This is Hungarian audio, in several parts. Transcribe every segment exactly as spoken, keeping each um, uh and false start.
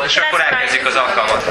És akkor elkezdjük az alkalmat.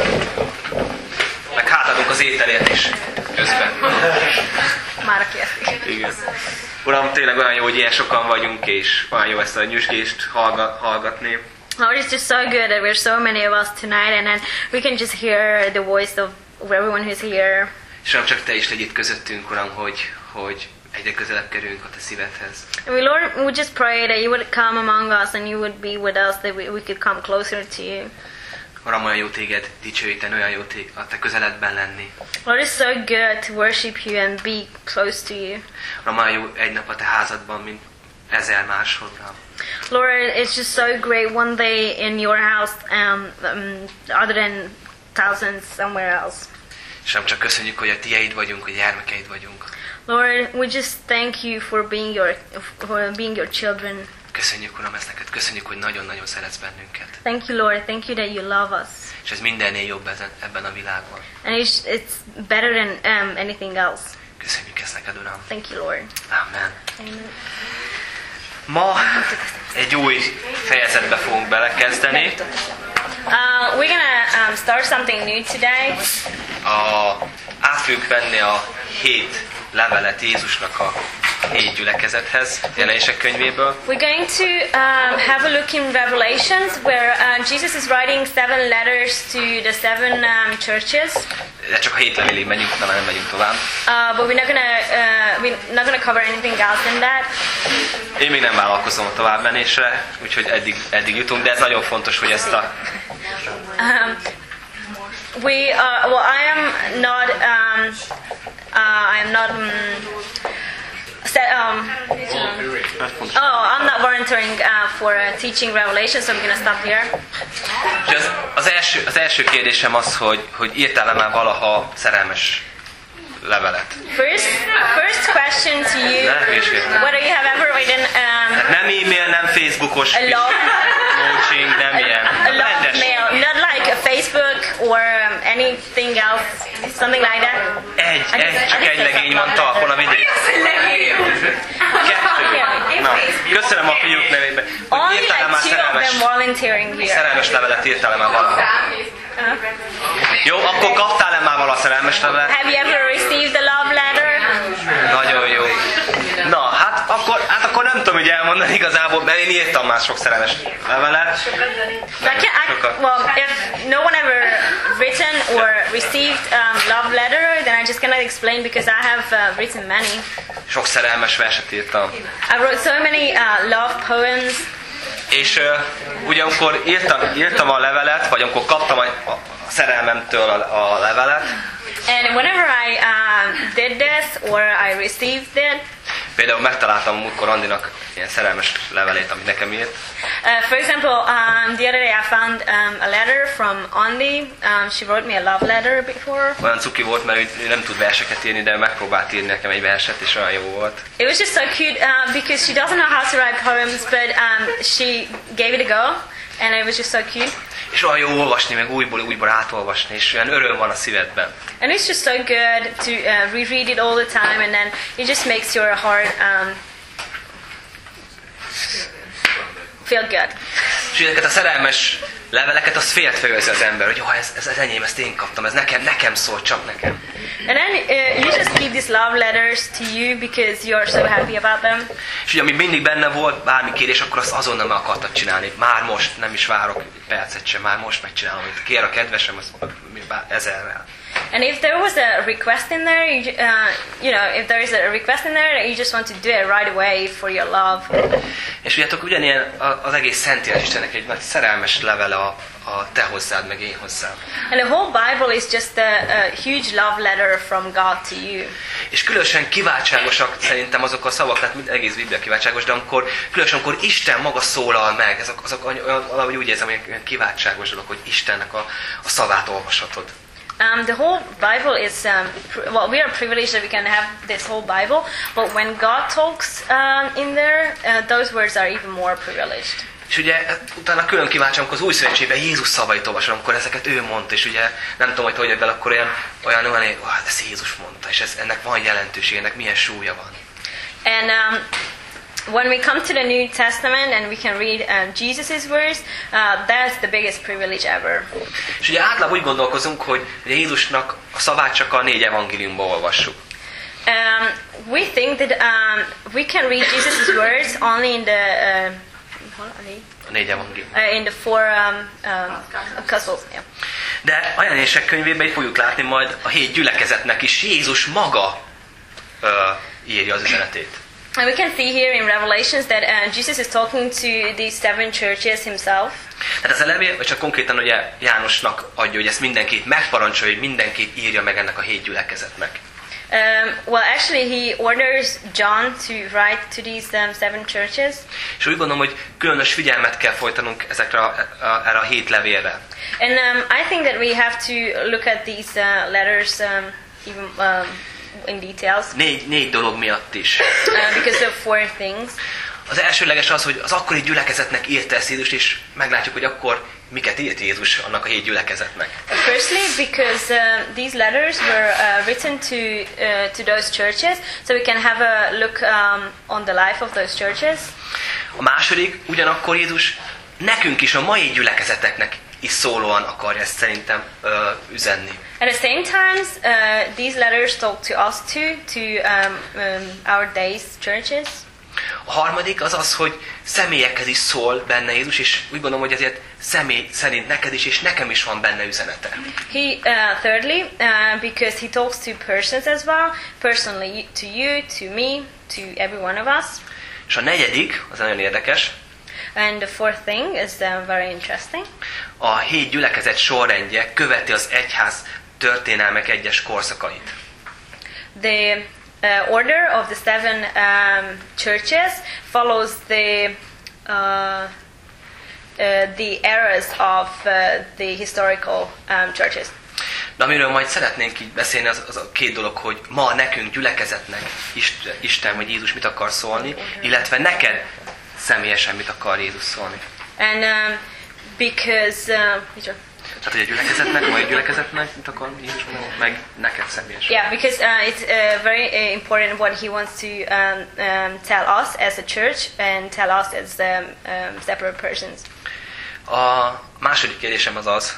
Meg hátadunk az ételért is közben. Már aki ezt is. Igen. Uram, tényleg olyan jó, hogy ilyen sokan vagyunk, és olyan jó ezt a nyüzsgést hallgatni. Lord, it's just so good that we're so many of us tonight, and then we can just hear the voice of everyone who's here. És Uram, csak Te is legy itt közöttünk, Uram, hogy, hogy egyre közelebb kerülünk a Te szívedhez. And we, Lord, we just pray that you would come among us and you would be with us, that we, we could come closer to you. Uram, olyan jó Téged dicsőíteni, olyan jó Téged a Te közeledben lenni. Lord, it's so good to worship you and be close to you. Uram, olyan jó egy nap a Te házadban, mint ezer máshol, Uram. Lord, it's just so great one day in your house, um, um, other than thousands somewhere else. És nem csak köszönjük, hogy a Tieid vagyunk, hogy gyermekeid vagyunk. Lord, we just thank you for being your for being your children. Köszönjük, Uram, ezt neked. Köszönjük, hogy nagyon-nagyon szeretsz bennünket. Thank you, Lord. Thank you that you love us. És ez mindennél jobb ezen, ebben a világban. And it's, it's better than um, anything else. Köszönjük ezt neked, Uram. Thank you, Lord. Amen. Amen. Ma egy új fejezetbe fogunk belekezdeni. Uh, we're gonna um, start something new today. A, át fogjuk venni a hét levelet Jézusnak a hét gyülekezethez, Jelenések könyvéből. We're going to um, have a look in Revelations, where uh, Jesus is writing seven letters to the seven um, churches. De csak a hét levélig megyünk, utána nem megyünk tovább. Uh, but we're not gonna uh, we're not gonna cover anything else than that. Én még nem vállalkozom a továbbmenésre, úgyhogy eddig, eddig jutunk, de ez nagyon fontos, hogy ezt a... Um, we uh, well, I am not um, uh, I am not um, set, um, oh, I'm not volunteering uh, for uh, teaching Revelation, so I'm gonna stop here. És az, az, első, az első kérdésem az, hogy, hogy írtál-e már valaha szerelmes levelet? First, first question to you: whether you have ever written um, nem e-mail, nem Facebookos a love coaching, nem ilyen. a love mail, not like a Facebook or um, anything else, something like that. Egy, egy, csak egy legény van talpon a vidék. Kettő. Na, köszönöm a fiúk nevében. Only Írtál-e már like two of szerelmes, them volunteering here. szerelmes levelet, írtál-e már valaha? Jó, akkor kaptál-e már valaha szerelmes levelet? Have you ever received a love letter? Nagyon jó. Na, hát akkor, hát akkor nem tudom, hogy elmondani igazából, mert én írtam már sok szerelmes levelet. I can, I, well, if no one ever written or received um, love letter, then I just cannot explain because I have uh, written many. Sok szerelmes verset írtam. I wrote so many uh, love poems. És uh, ugye amikor írtam, írtam a levelet, vagy amikor kaptam a, a szerelmemtől a, a levelet, and whenever I uh, did this or I received it, például megtaláltam múltkor Andinak ilyen szerelmes levelét, amit nekem írt. Uh, for example, um, the other day I found um, a letter from Andi. Um, she wrote me a love letter before. Olyan cuki volt, mert ő nem tud verseket írni, de megpróbált írni nekem egy verset, és olyan jó volt. It was just so cute uh, because she doesn't know how to write poems, but um, she gave it a go, and it was just so cute. És olyan jó olvasni, meg újból, újból átolvasni, és olyan öröm van a szívedben. And it's just so good to uh, reread it all the time, and then it just makes your heart um, feel good. És ezeket a szerelmes leveleket, az féltfejezi az ember, hogy oh, ez, ez, ez enyém, ezt én kaptam, ez nekem, nekem szól, csak nekem. And then uh, you just keep these love letters to you because you're so happy about them. És ugye, ami mindig benne volt, bármi kérés, akkor azt azonnal meg akartad csinálni. Már most, nem is várok percet sem, már most megcsinálom, amit kér a kedvesem, az ezerrel. And if there was a request in there, you, uh, you know, if there is a request in there, you just want to do it right away for your love. És tudjátok, ugyanilyen az egész Szentírás Istennek egy nagy szerelmes levele a, a te hozzád, meg én hozzám. And the whole Bible is just a, a huge love letter from God to you. És különösen kiváltságosak szerintem azok a szavak, tehát egész Biblia kiváltságos, de amikor, különösen amikor Isten maga szólal meg, azok, azok olyan, valahogy úgy érzem, hogy olyan kiváltságos dolog, hogy Istennek a, a szavát olvashatod. Um, the whole Bible is, um, pr- well, we are privileged that we can have this whole Bible, but when God talks um, in there, uh, those words are even more privileged. És ugye utána külön kíváncsi, amikor az új szövetségben Jézus szavait olvasom, amikor ezeket ő mondta, és ugye nem tudom, hogy hogy ebben akkor olyan, olyan, olyan, hogy ezt Jézus mondta, és ez, ennek van jelentőség, ennek milyen súlya van. And um, when we come to the New Testament and we can read um, Jesus' words, uh, that's the biggest privilege ever. És ugye átlag úgy gondolkozunk, hogy Jézusnak a szavát csak a négy evangéliumban olvassuk. Um, we think that um, we can read Jesus' words only in the uh, a négy evangélium. Uh, in the four um, um, Gospels. Yeah. De a Jelenések könyvében így fogjuk látni majd a hét gyülekezetnek is Jézus maga uh, írja az üzenetét. And we can see here in Revelations that uh, Jesus is talking to these seven churches himself. Tehát ez a levél, vagy csak konkrétan ugye Jánosnak adja, hogy ezt mindenkit megparancsolja, hogy mindenkit írja meg ennek a hét gyülekezetnek. Um, well, actually, he orders John to write to these um, seven churches. És úgy gondolom, hogy különös figyelmet kell folytanunk ezekre a, a, erre a hét levélre. And um, I think that we have to look at these uh, letters um, even um, in details. Négy, négy dolog miatt is. Uh, because of four things. Az elsőleges az, hogy az akkori gyülekezetnek írta ezt Jézus, és meglátjuk, hogy akkor miket írt Jézus annak a hét gyülekezetnek. Firstly, because uh, these letters were uh, written to uh, to those churches, so we can have a look um, on the life of those churches. A második, ugyanakkor Jézus nekünk is, a mai gyülekezeteknek is szólóan akarja ezt szerintem uh, üzenni. At the same time, uh, these letters talk to us too, to um, um, our days churches. A harmadik az az, hogy személyekhez is szól benne Jézus, és úgy gondolom, hogy ezért személy szerint neked is, és nekem is van benne üzenete. He, uh, thirdly, uh, because he talks to persons as well, personally to you, to me, to every one of us. És a negyedik, az nagyon érdekes. And the fourth thing is uh, very interesting. A hét gyülekezet sorrendje követi az egyház történelmek egyes korszakait. The uh, order of the seven um, churches follows the uh, uh, the eras of uh, the historical um, churches. De amiről majd szeretnénk így beszélni, az, az a két dolog, hogy ma nekünk gyülekezetnek Isten, Isten vagy Jézus mit akar szólni, illetve neked személyesen mit akar Jézus szólni. And um, because uh, tehát, hogy a gyülekezetnek, majd a gyülekezetnek mit akar Jézus mondani, meg neked személyesen. Yeah, because uh, it's uh, very uh, important what he wants to um, um, tell us as a church and tell us as um, um, separate persons. A második kérdésem az az,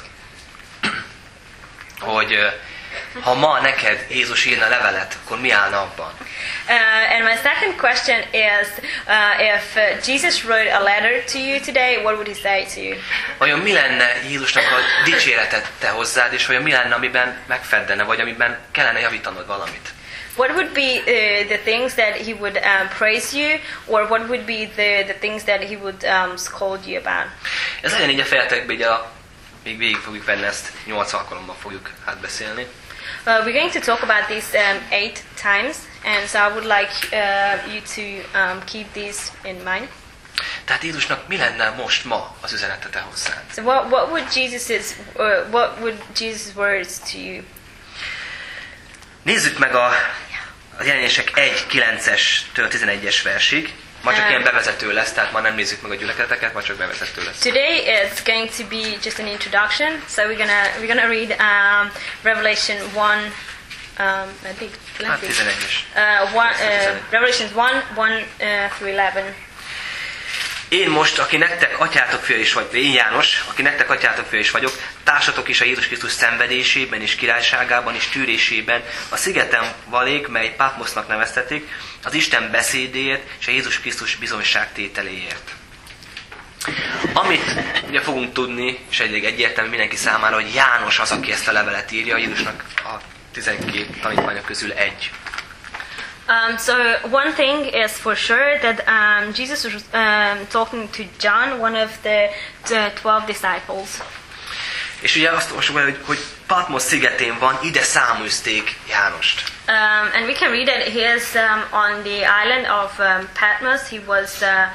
hogy uh, ha ma neked Jézus írna levelet, akkor mi állna abban? Uh, and my second question is, uh, if uh, Jesus wrote a letter to you today, what would he say to you? Vajon mi lenne Jézusnak a dicséretet te hozzád, és vajon mi lenne, amiben megfeddene, vagy amiben kellene javítanod valamit? What would be uh, the things that he would um, praise you, or what would be the, the things that he would um, scold you about? Ez legyen így a fejetekben, így a, még végig fogjuk venni ezt, nyolc alkalommal fogjuk átbeszélni. Uh, we're going to talk about this um, eight times, and so I would like uh, you to um, keep these in mind. Tehát Jézusnak mi lenne most ma az üzenete te hozzád? So what what would Jesus's uh, what would Jesus' words to you? Nézzük meg a, a Jelenések egy kilencestől tizenegyes versig. Ma csak ilyen bevezető lesz, tehát ma nem nézzük meg a gyülekezeteket, ma csak bevezető lesz. Today it's going to be just an introduction, so we're gonna we're gonna read um, Revelation one, um, I think. Hát tizenegyes. Uh, one, uh, Revelations one, one uh, through eleven. Én most, aki nektek atyátok fia is vagy, én János, aki nektek atyátok fia is vagyok, társatok is a Jézus Krisztus szenvedésében és királyságában és tűrésében, a szigeten valék, mely Patmosznak neveztetik, az Isten beszédéért és a Jézus Krisztus bizonyságtételéért. Amit ugye fogunk tudni, és egyébként egyértelmű mindenki számára, hogy János az, aki ezt a levelet írja, Jézusnak a tizenkét tanítványa közül egy. Um, so one thing is for sure that um, Jesus was um, talking to John, one of the, the twelve disciples. És ugye azt olvassuk el, hogy, hogy Patmos szigetén van, ide száműzték Jánost. Um, and we can read that he is um, on the island of um, Patmos. He was uh,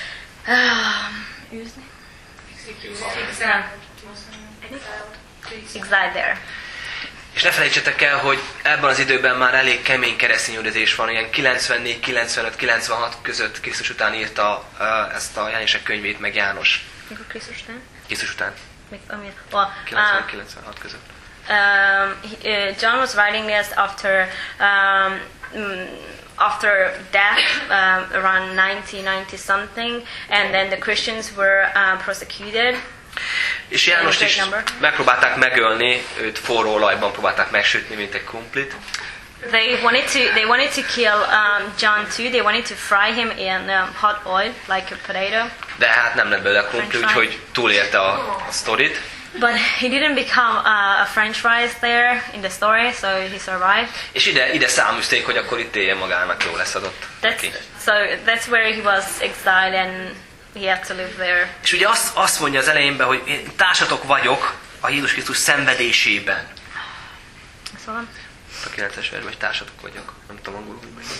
um, exiled there. És ne felejtsetek el, hogy ebben az időben már elég kemény keresztényüldözés van, ilyen kilencvennégy, kilencvenöt, kilencvenhat között Krisztus után írta uh, ezt a Jelenések könyvét meg János. Mikor Krisztus után? Krisztus után. kilencven kilencvenhat között. Um, he, uh, John was writing this after um, after death, um, around nineteen ninety something, and then the Christians were uh, persecuted. És Jánost is megpróbálták megölni, őt forró olajban próbálták megsütni, mint egy krumplit. They wanted to. They wanted to kill um, John too. They wanted to fry him in um, hot oil, like a potato. De hát nem lett belőle krumpli, úgyhogy túlélte a, a sztorit. But he didn't become uh, a French fries there in the story, so he survived. És ide, ide száműzték, hogy akkor itt éljen magának, jó lesz adott. That's, so that's where he was exiled and he had to live there. És ugye azt, azt mondja az elejénben, hogy én társatok vagyok a Jézus Krisztus szenvedésében. Szóval? A kilences versben, hogy társatok vagyok. Nem tudom angolul, hogy meg.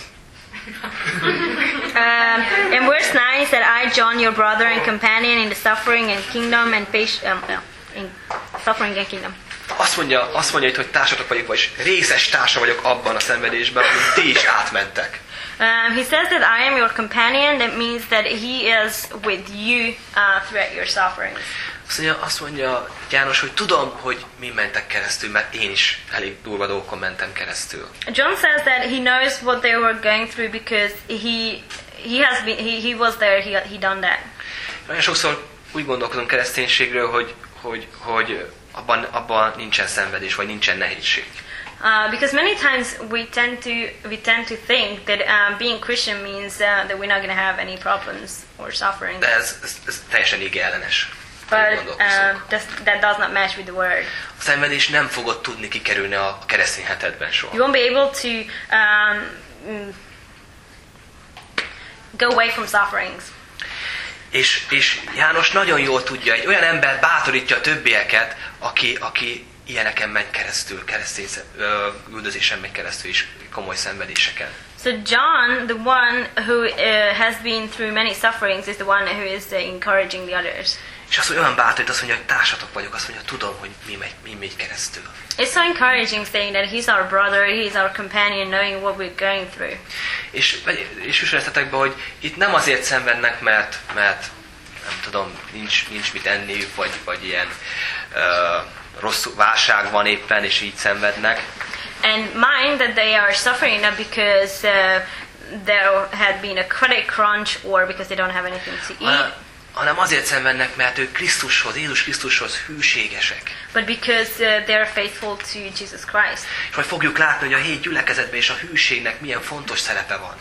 um, in verse nine he said, I, John, your brother and companion in the suffering and kingdom and patience, um, no, in suffering and kingdom. Azt mondja, azt mondja itt, hogy társatok vagyok, vagyis részes társa vagyok abban a szenvedésben, amit ti is átmentek. Um, he says that I am your companion. That means that he is with you uh, throughout your sufferings. Azt mondja, azt mondja János, hogy tudom, hogy mi mentek keresztül, mert én is elég durva dolgokon mentem keresztül. John says that he knows what they were going through because he he has been he, he was there. He he done that. Nagyon sokszor úgy gondolkodunk kereszténységről, hogy hogy hogy abban abban nincsen szenvedés, vagy nincsen nehézség. Uh, because many times we tend to we tend to think that um, being Christian means uh, that we're not going to have any problems or suffering. De ez, ez, ez teljesen igényellenes. But uh, that does not match with the word. A szenvedés nem fogod tudni kikerülni a keresztény hetedben soha. You won't be able to um, go away from sufferings. És, és János nagyon jól tudja, egy olyan ember bátorítja a többieket, aki, aki ilyeneken megy keresztül, keresztény üldözésen megy keresztül is, komoly szenvedéseken. So John, the one who uh, has been through many sufferings, is the one who is uh, encouraging the others. És azt olyan bátorít, azt mondja, hogy társatok vagyok, azt mondja, tudom, hogy mi megy, mi megy keresztül. It's so encouraging saying that he's our brother, he's our companion, knowing what we're going through. És, és jussatok be, hogy itt nem azért szenvednek, mert, mert nem tudom, nincs, nincs mit enniük, vagy, vagy ilyen uh, rossz válság van éppen, és így szenvednek. And mind that they are suffering not because uh, there had been a credit crunch or because they don't have anything to eat. Hanem, hanem azért szenvednek, mert ők Krisztushoz, Jézus Krisztushoz hűségesek. But because uh, they are faithful to Jesus Christ. És majd fogjuk látni, hogy a hét gyülekezetben és a hűségnek milyen fontos szerepe van.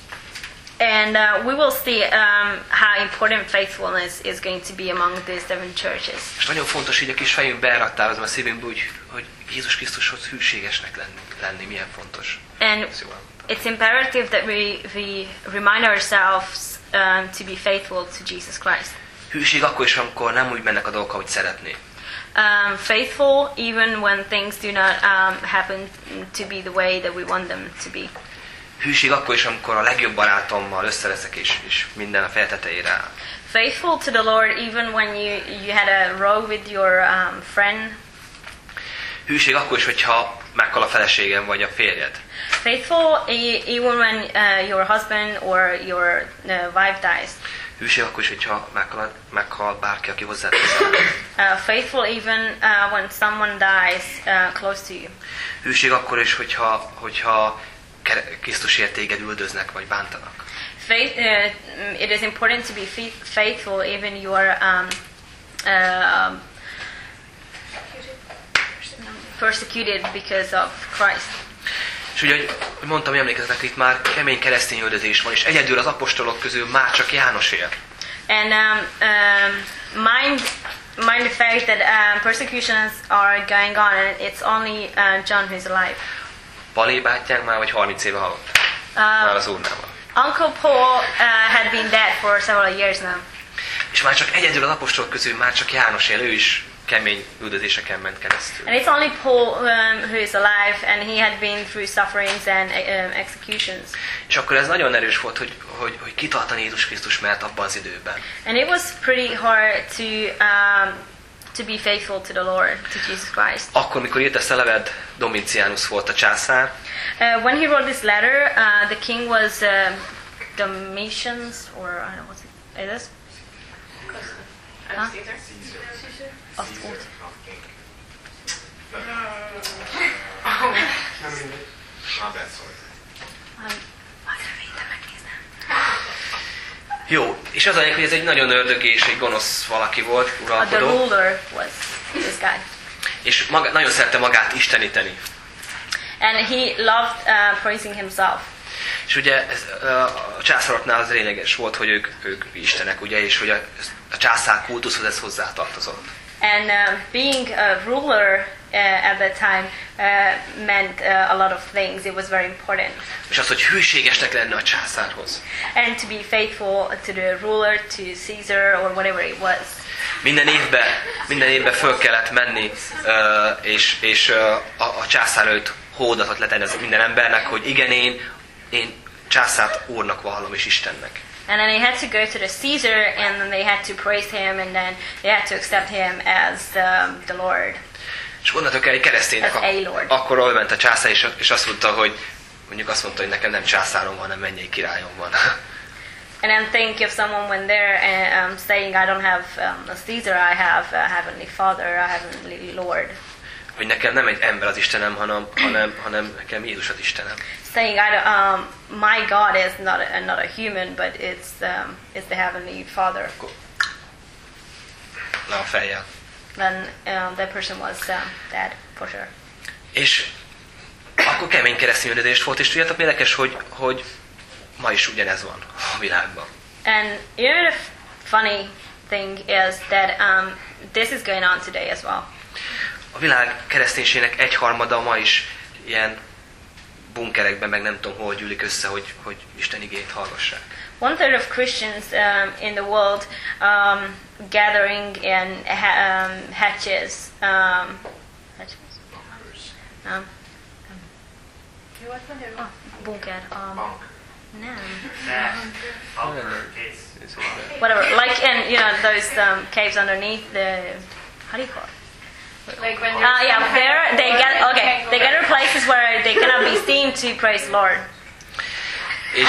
And uh, we will see um, how important faithfulness is going to be among the seven churches. És nagyon fontos, hogy a kis fejünkbe elraktározom a szívünkbe, úgy, hogy Jézus Krisztushoz hűségesnek lenni, lenni milyen fontos. And it's imperative that we, we remind ourselves um, to be faithful to Jesus Christ. Hűség akkor is, amikor nem úgy mennek a dolgok, ahogy szeretné. Um, faithful even when things do not um, happen to be the way that we want them to be. Hűség akkor is, amikor a legjobb barátommal összeleszek, és, és minden a feje tetejére áll. Faithful to the Lord even when you, you had a row with your um, friend. Hűség akkor is, hogyha meghal a feleségem vagy a férjed. Faithful even when uh, your husband or your uh, wife dies. Hűség akkor is, hogyha meghal, meghal bárki, aki hozzád közel. Uh, faithful even uh, when someone dies uh, close to you. Hűség akkor is, hogyha, hogyha Krisztusért téged üldöznek vagy bántanak. Faith, uh, it is important to be faithful even you are um, uh, persecuted because of Christ. És ugye, hogy mondtam, emlékeznek, itt már kemény keresztény üldözés van, és egyedül az apostolok közül már csak János él. And um, um, mind, mind the fact that um, persecutions are going on, and it's only uh, John who's alive. Palé bátyánk már vagy harminc éve halott. Uh, már az Úrnával. Uncle Paul uh, had been dead for several years now. És már csak egyedül az apostolok közül már csak János él, ő is kemény üldözéseken ment keresztül. And it's only Paul um, who is alive, and he had been through sufferings and um, executions. És akkor ez nagyon erős volt, hogy, hogy, hogy kitartani Jézus Krisztus mellett abban az időben. And it was pretty hard to um, to be faithful to the Lord, to Jesus Christ. Akkor, mikor írt ezt a levelet, Domitianus volt a császár. Uh, when he wrote this letter, uh, the king was uh, Domitians, or I don't know what's it, it is? Huh? Caesar. Of course. Not that sort. Um, I Jó, és az a lényeg, hogy ez egy nagyon ördögi és egy gonosz valaki volt, Uh, the uralkodó. ruler was this guy. És maga, nagyon szerte magát isteníteni. And he loved uh, praising himself. És ugye ez, a császároknál az lényeges volt, hogy ők, ők istenek, ugye, és hogy a, a császár kultuszhoz ez hozzátartozott. And uh, being a ruler uh, at that time uh, meant uh, a lot of things. It was very important. És az, hogy hűségesnek lenne a császárhoz. And to be faithful to the ruler, to Caesar, or whatever it was. Minden évben, minden évben föl kellett menni, és, és a, a császár előtt hódatot letenni az minden embernek, hogy igen, én, én császárt úrnak vallom és Istennek. And then they had to go to the Caesar, and then they had to praise him, and then they had to accept him as um, the Lord. És gondoltok el, egy kereszténynek, As a Lord. akkor oda ment a császár, és, és azt mondta, hogy mondjuk azt mondta, hogy nekem nem császárom van, hanem mennyei királyom van. And then think if someone went there and um, saying, I don't have um, a Caesar, I have a Heavenly Father, a Heavenly Lord. Hogy nekem nem egy ember az Istenem, hanem, hanem, hanem nekem Jézus az Istenem. Saying, I don't, um, my God is not a, not a human, but it's, um, it's the Heavenly Father. Le a fejjel. Then um, that person was um, dead, for sure. És akkor kemény keresztényedést volt, és tudjátok, érdekes, hogy, hogy ma is ugyanez van a világban. And you know the funny thing is that um, this is going on today as well. A világ kereszténységnek egyharmada ma is ilyen bunkerekben, meg nem tudom hol gyűlik össze, hogy, hogy Isten igéjét hallgassák. One third of Christians um, in the world um, gathering in ha- um, hatches. Um, hatches? Um, oh, bunker. Um, no. Whatever. Like in, you know, those um, caves underneath the... How do you call it? Like when Uh, yeah, there they get okay. They gather places where they cannot be seen to praise Lord. És,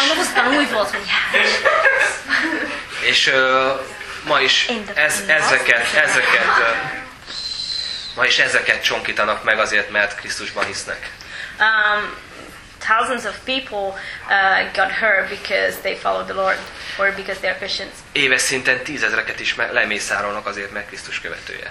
és uh, ma is ez, ezeket, ezeket, uh, ma is ezeket csonkítanak meg azért, mert Krisztusban hisznek. Um, thousands of people uh, got hurt because they followed the Lord, or because they are Christians. Éves szinten tízezreket is me- lemészárolnak azért, mert Krisztus követője.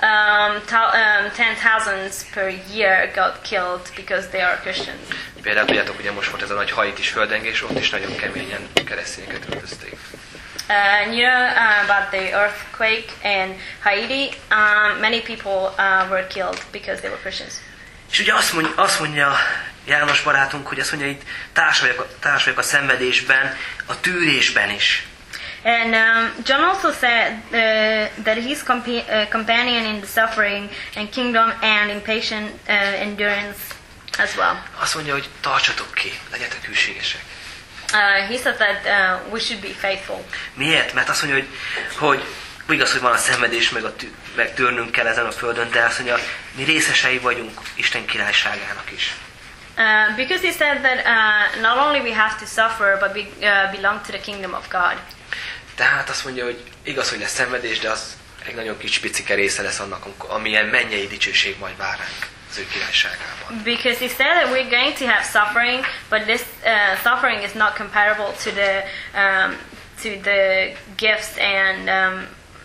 Um, th- um, ten thousands per year got killed because they are Christians. Például tudjátok, ugye most volt ez a nagy haitis földrengés, ott is nagyon keményen keresztényeket üldözték. Uh, and you know uh, about the earthquake in Haiti? Um, many people uh, were killed because they were Christians. És ugye azt mondja, azt mondja János barátunk, hogy azt mondja, itt társ vagyok, társ vagyok a szenvedésben, a tűrésben is. And um, John also said uh, that he's compa- uh, companion in the suffering and kingdom and in patient uh, endurance as well. Azt mondja, hogy tartsatok ki, legyetek hűségesek. Uh, he said that uh, we should be faithful. Miért? Mert azt mondja, hogy, hogy igaz, hogy van a szenvedés, meg, a tű, meg törnünk kell ezen a földön, de azt mondja, mi részesei vagyunk Isten királyságának is. Uh, because he said that uh, not only we have to suffer, but we uh, belong to the kingdom of God. Tehát azt mondja, hogy igaz, hogy lesz szenvedés, de az egy nagyon kis picike része lesz annak, amilyen mennyei dicsőség majd vár ránk az ő királyságában. Because he said that we're going to have suffering, but this uh, suffering is not comparable to the um, to the gifts and um,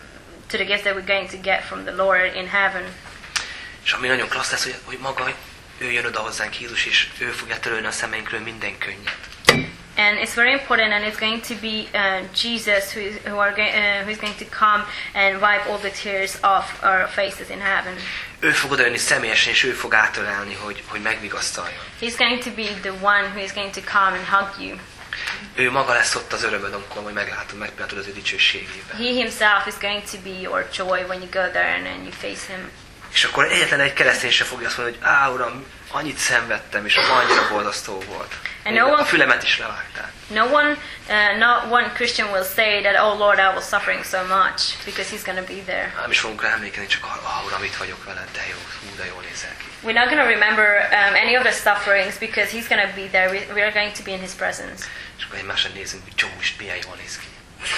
to the gifts that we're going to get from the Lord in heaven. És ami nagyon klassz lesz, hogy, hogy maga ő jön oda hozzánk Jézus, és ő fogja törölni a szemeinkről minden könnyet. And it's very important, and it's going to be uh, Jesus who is, who are go- uh, who's going to come and wipe all the tears off our faces in heaven. Ő fog odajönni személyesen, és ő fog átölelni, hogy, hogy megvigasztaljon. He's going to be the one who is going to come and hug you. Ő maga lesz ott az örömöd, amikor majd meglátod, megpillantod az ő dicsőségében. He himself is going to be your joy when you go there and, and you face him. És akkor egyetlen egy keresztény se fogja azt mondani, hogy á, Uram, annyit szenvedtem, és annyira borzasztó volt. And no one- A fülemet is levágták. No one, uh, not one Christian will say that, oh Lord, I was suffering so much, because he's going to be there. Nem is fogunk rá emlékezni, csak arra, ah, Uram, itt vagyok veled, de jó, hú, de jól nézel ki. We're not going to remember um, any of the sufferings, because he's going to be there. We, we are going to be in his presence. És akkor egymásra nézünk, hogy Joe is milyen jól néz ki.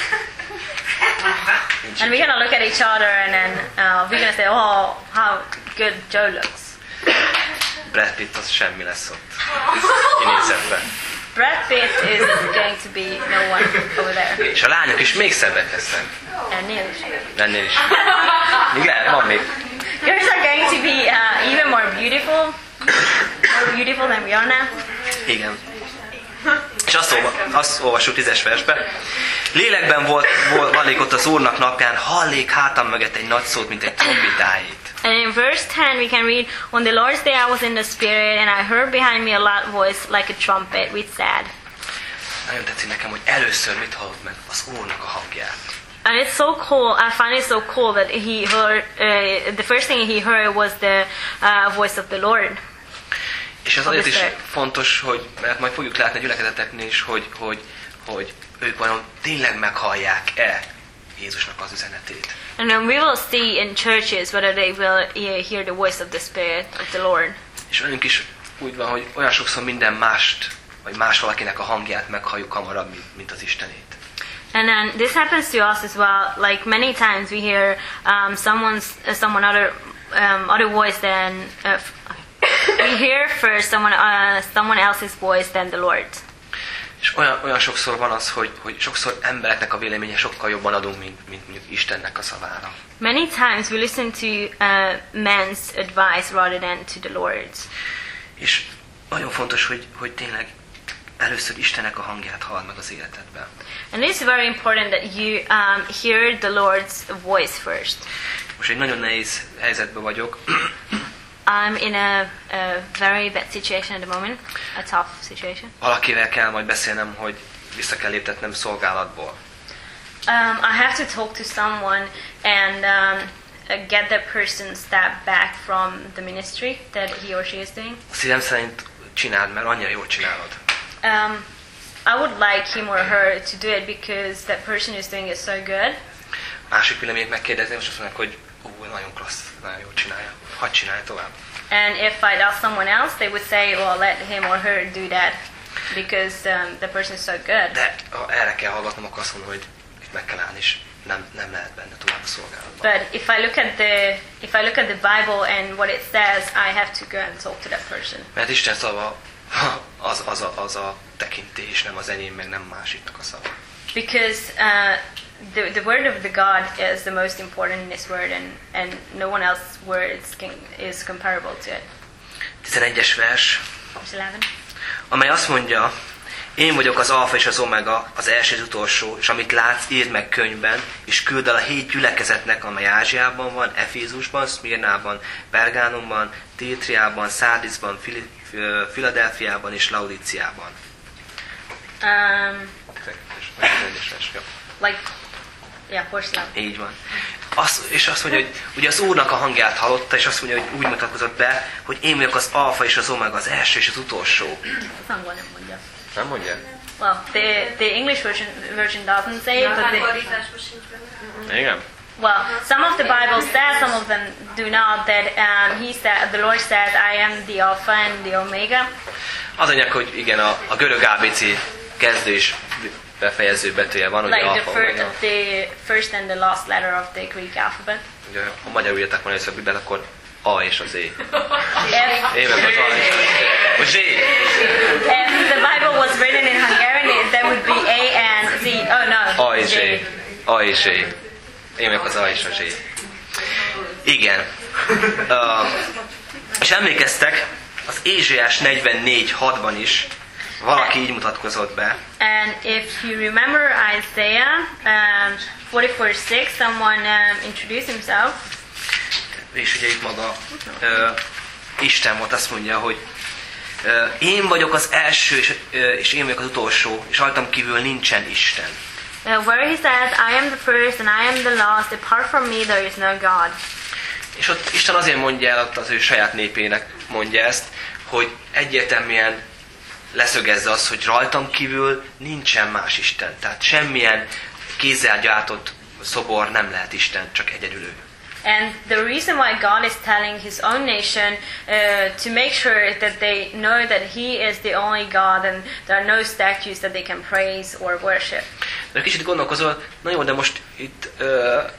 And we're going to look at each other, and then uh, we're going to say, oh, how good Joe looks. Brad Pitt az semmi lesz ott. Kinézetben. Brad Pitt is going to be no one over there. És a lányok is még szebbek lesznek. Ennél is. Ennél is. Még lehet, van még. Girls are going to be uh, even more beautiful, more beautiful than we are now. Igen. És azt, olva, azt olvasjuk tízes versben. Lélekben volt, volt valék ott az Úrnak napján, hallék hátam mögött egy nagy szót, mint egy trombitáit. And in verse ten we can read, on the Lord's day I was in the Spirit, and I heard behind me a loud voice like a trumpet, which said. Nagyon tetszik nekem, hogy először mit hallott meg? Az Úrnak a hangját. And it's so cool, I find it so cool that he heard, uh, the first thing he heard was the uh, voice of the Lord. És ez azért is fontos, hogy, mert majd fogjuk látni a gyülekezeteknél is, hogy, hogy, hogy ők vajon tényleg meghallják-e Jézusnak az üzenetét. And then we will see in churches whether they will hear the voice of the Spirit of the Lord. És velünk is úgy van, hogy olyan sokszor minden mást, vagy más valakinek a hangját meghalljuk hamarabb, mint, mint az Istenét. And then this happens to us as well. Like many times we hear um, someone's, uh, someone other, um, other voice than uh, we hear first someone, uh, someone else's voice than the Lord's. És olyan, olyan sokszor van az, hogy, hogy sokszor embereknek a véleménye sokkal jobban adunk, mint, mint mondjuk Istennek a szavára. Many times we listen to uh, men's advice rather than to the Lord's. És nagyon fontos, hogy, hogy tényleg először Istennek a hangját hall meg az életedben. And it's very important that you um, hear the Lord's voice first. Most egy nagyon nehéz helyzetben vagyok. I'm in a, a very bad situation at the moment, a tough situation. Valakivel kell majd beszélnem, hogy vissza kell léptetnem szolgálatból. Um, I have to talk to someone and um, get that person step back from the ministry that he or she is doing. A szívem szerint csináld, mert annyira jól csinálod. Um, I would like him or her to do it because that person is doing it so good. Másik véleményt megkérdezni, most azt mondják, hogy ú, nagyon klassz, nagyon jól csinálja. Hadd csinálja tovább. And if I'd ask someone else, they would say, well, let him or her do that because um, the person is so good. De ha erre kell hallgatnom, akkor azt mondom, hogy itt meg kell állni, és nem, nem lehet benne tovább a szolgálatban. But if I look at the if I look at the Bible and what it says, I have to go and talk to that person. Mert Isten szava az, az, a, az a tekintés, nem az enyém, meg nem másiknak a szava. Because uh, the the word of the God is the most important in this word, and and no one else's words can, is comparable to it. tizenegyes vers, Verse eleven. amely azt mondja, én vagyok az alfa és az omega, az első és utolsó, és amit látsz, írd meg könyvben, és küld el a hét gyülekezetnek, amely Ázsiában van, Efézusban, Szmirnában, Pergánomban, Tiltriában, Szárdisban, Filadelfiában és Laudíciában. Um, like, yeah, verse eleven. Így van. Azt, és azt mondja, hogy ugye az Úrnak a hangját hallotta, és azt mondja, hogy úgy mutatkozott be, hogy én vagyok az alfa és az omega, az első és az utolsó. Az angol nem mondja. Nem mondja? Well, the the English version version doesn't say it, but the, Igen. well, some of the Bible says, some of them do not. That um, he said, the Lord said, "I am the Alpha and the Omega." Az anyag, hogy igen, a, a görög á bé cé kezdő és befejező betűje van, ugye Like the, alfa, fir- omega. the first and the last letter of the Greek alphabet. Ugye, ha magyarul írtak volna először a Bibliát, akkor A és az E. If, Én meg az A és az Z. if the Bible was written in Hungarian, that would be A and Z. Oh no. A és Z. A és Z. Én meg az A és a Z. Igen. Uh, és emlékeztek, az Ézsaiás negyvennégy hatban is valaki így mutatkozott be. And if you remember Isaiah um, forty-four six, someone um, introduced himself. És ugye itt maga uh, Isten volt, azt mondja, hogy uh, én vagyok az első, és, uh, és én vagyok az utolsó, és rajtam kívül nincsen Isten. Uh, where he says, I am the first and I am the last, apart from me there is no God. És ott Isten azért mondja el, ott az ő saját népének mondja ezt, hogy egyértelműen leszögezze azt, hogy rajtam kívül nincsen más Isten. Tehát semmilyen kézzel gyártott szobor nem lehet Isten, csak egyedül ő. And the reason why God is telling his own nation uh, to make sure that they know that he is the only God and there are no statues that they can praise or worship. De kicsit gondolkozol, na jó, de most itt uh,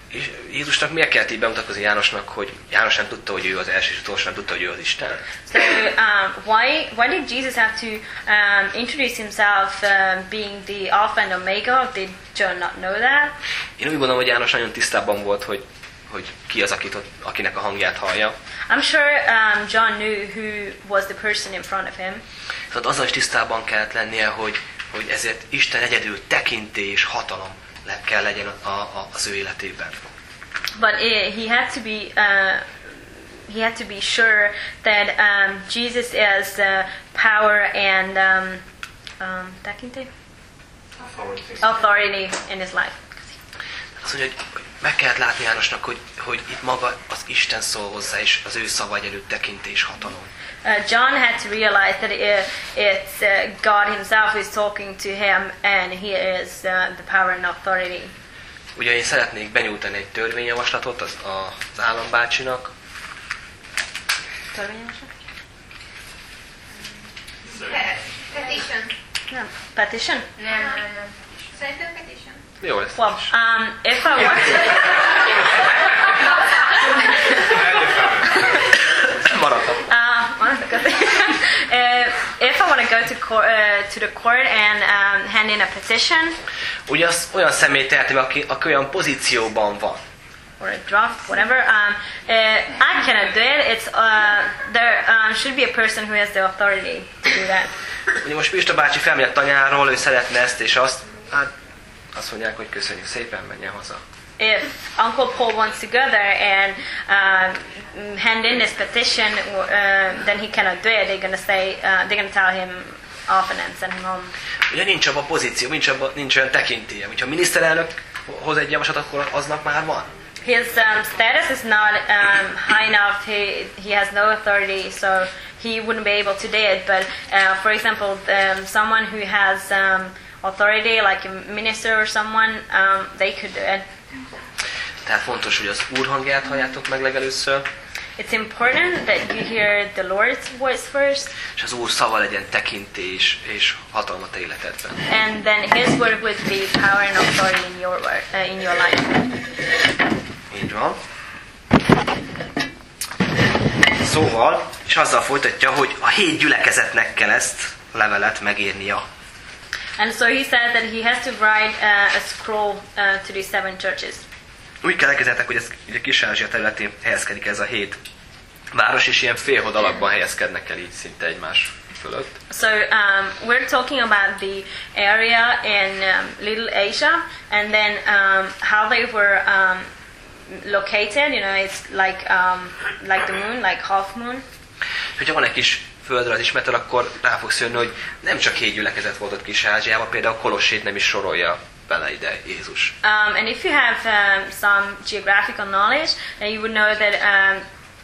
És Jézusnak miért kellett így bemutatkozni Jánosnak, hogy János nem tudta, hogy ő az első, és utolsó nem tudta, hogy ő az Isten? So um, why why did Jesus have to um, introduce himself uh, being the Alpha and Omega? Did John not know that? Én úgy gondolom, hogy János nagyon tisztában volt, hogy, hogy ki az, akit ott, akinek a hangját hallja. I'm sure um, John knew who was the person in front of him. Tehát azzal is tisztában kellett lennie, hogy, hogy ezért Isten egyedül tekintély és hatalom le kell legyen a, a, az ő életében. But it, he had to be uh, he had to be sure that um, Jesus is uh, power and um, um, tekintély? Authority. authority in his life. Azt mondja, hogy meg kellett látni Jánosnak, hogy, hogy itt maga az Isten szól hozzá, és az ő szava egyedül tekintély és hatalom. Uh, John had to realize that it, it's uh, God himself who is talking to him, and he is uh, the power and authority. Ugye én szeretnék benyújtani egy törvényjavaslatot az, az állambácsinak. Törvényjavaslat? Petition. Nem. Petition? Nem, nem, nem. Szerintem petition. Jó lesz. Well, um, if I want to... Maradhat. Uh, uh, if I want to go to court, uh, to the court and um, hand in a petition, Ugye az olyan személy teheti, aki, aki olyan pozícióban van. or a draft, whatever, um, uh, I cannot do it. It's uh, there um, should be a person who has the authority to do that. Ugye most Pista bácsi felmegy a tanyáról, ő szeretne ezt és azt, hát azt mondják, hogy köszönjük szépen, menjen haza. If Uncle Paul wants to go there and uh, hand in this petition, uh, then he cannot do it. They're gonna say, uh, they're gonna tell him off and then send him home. Ugye nincs abban pozíció, nincs, abba, nincs olyan tekintélye. Ha a miniszterelnök hoz egy javaslat, akkor aznak már van. His um, status is not um, high enough. He he has no authority, so he wouldn't be able to do it. But uh, for example, um, someone who has um, authority, like a minister or someone, um, they could do it. Tehát fontos, hogy az Úr hangját halljátok meg legelőször, It's important that you hear the Lord's voice first, és az Úr szava legyen tekintély és, és hatalmat életedben. and then His word would be power and authority in your word, uh, in your life. Így van. Szóval, és azzal folytatja, hogy a hét gyülekezetnek kell ezt a levelet megírnia. And so he says that he has to write uh, a scroll uh, to these seven churches. Úgy kell elképzelhetek, hogy ez ugye Kis-Ázsia területén helyezkedik ez a hét város, és ilyen félhold alakban helyezkednek el így szinte egymás fölött. So um, we're talking about the area in um, Little Asia, and then um, how they were um, located. You know, it's like um, like the moon, like half moon. Hogyha van egy kis földrajz ismereted, akkor rá fogsz jönni, hogy nem csak hét gyülekezet volt ott Kis-Ázsiában, például Kolossét nem is sorolja bele ide Jézus. Um, and if you have um, some geographical knowledge, then you would know that. Um,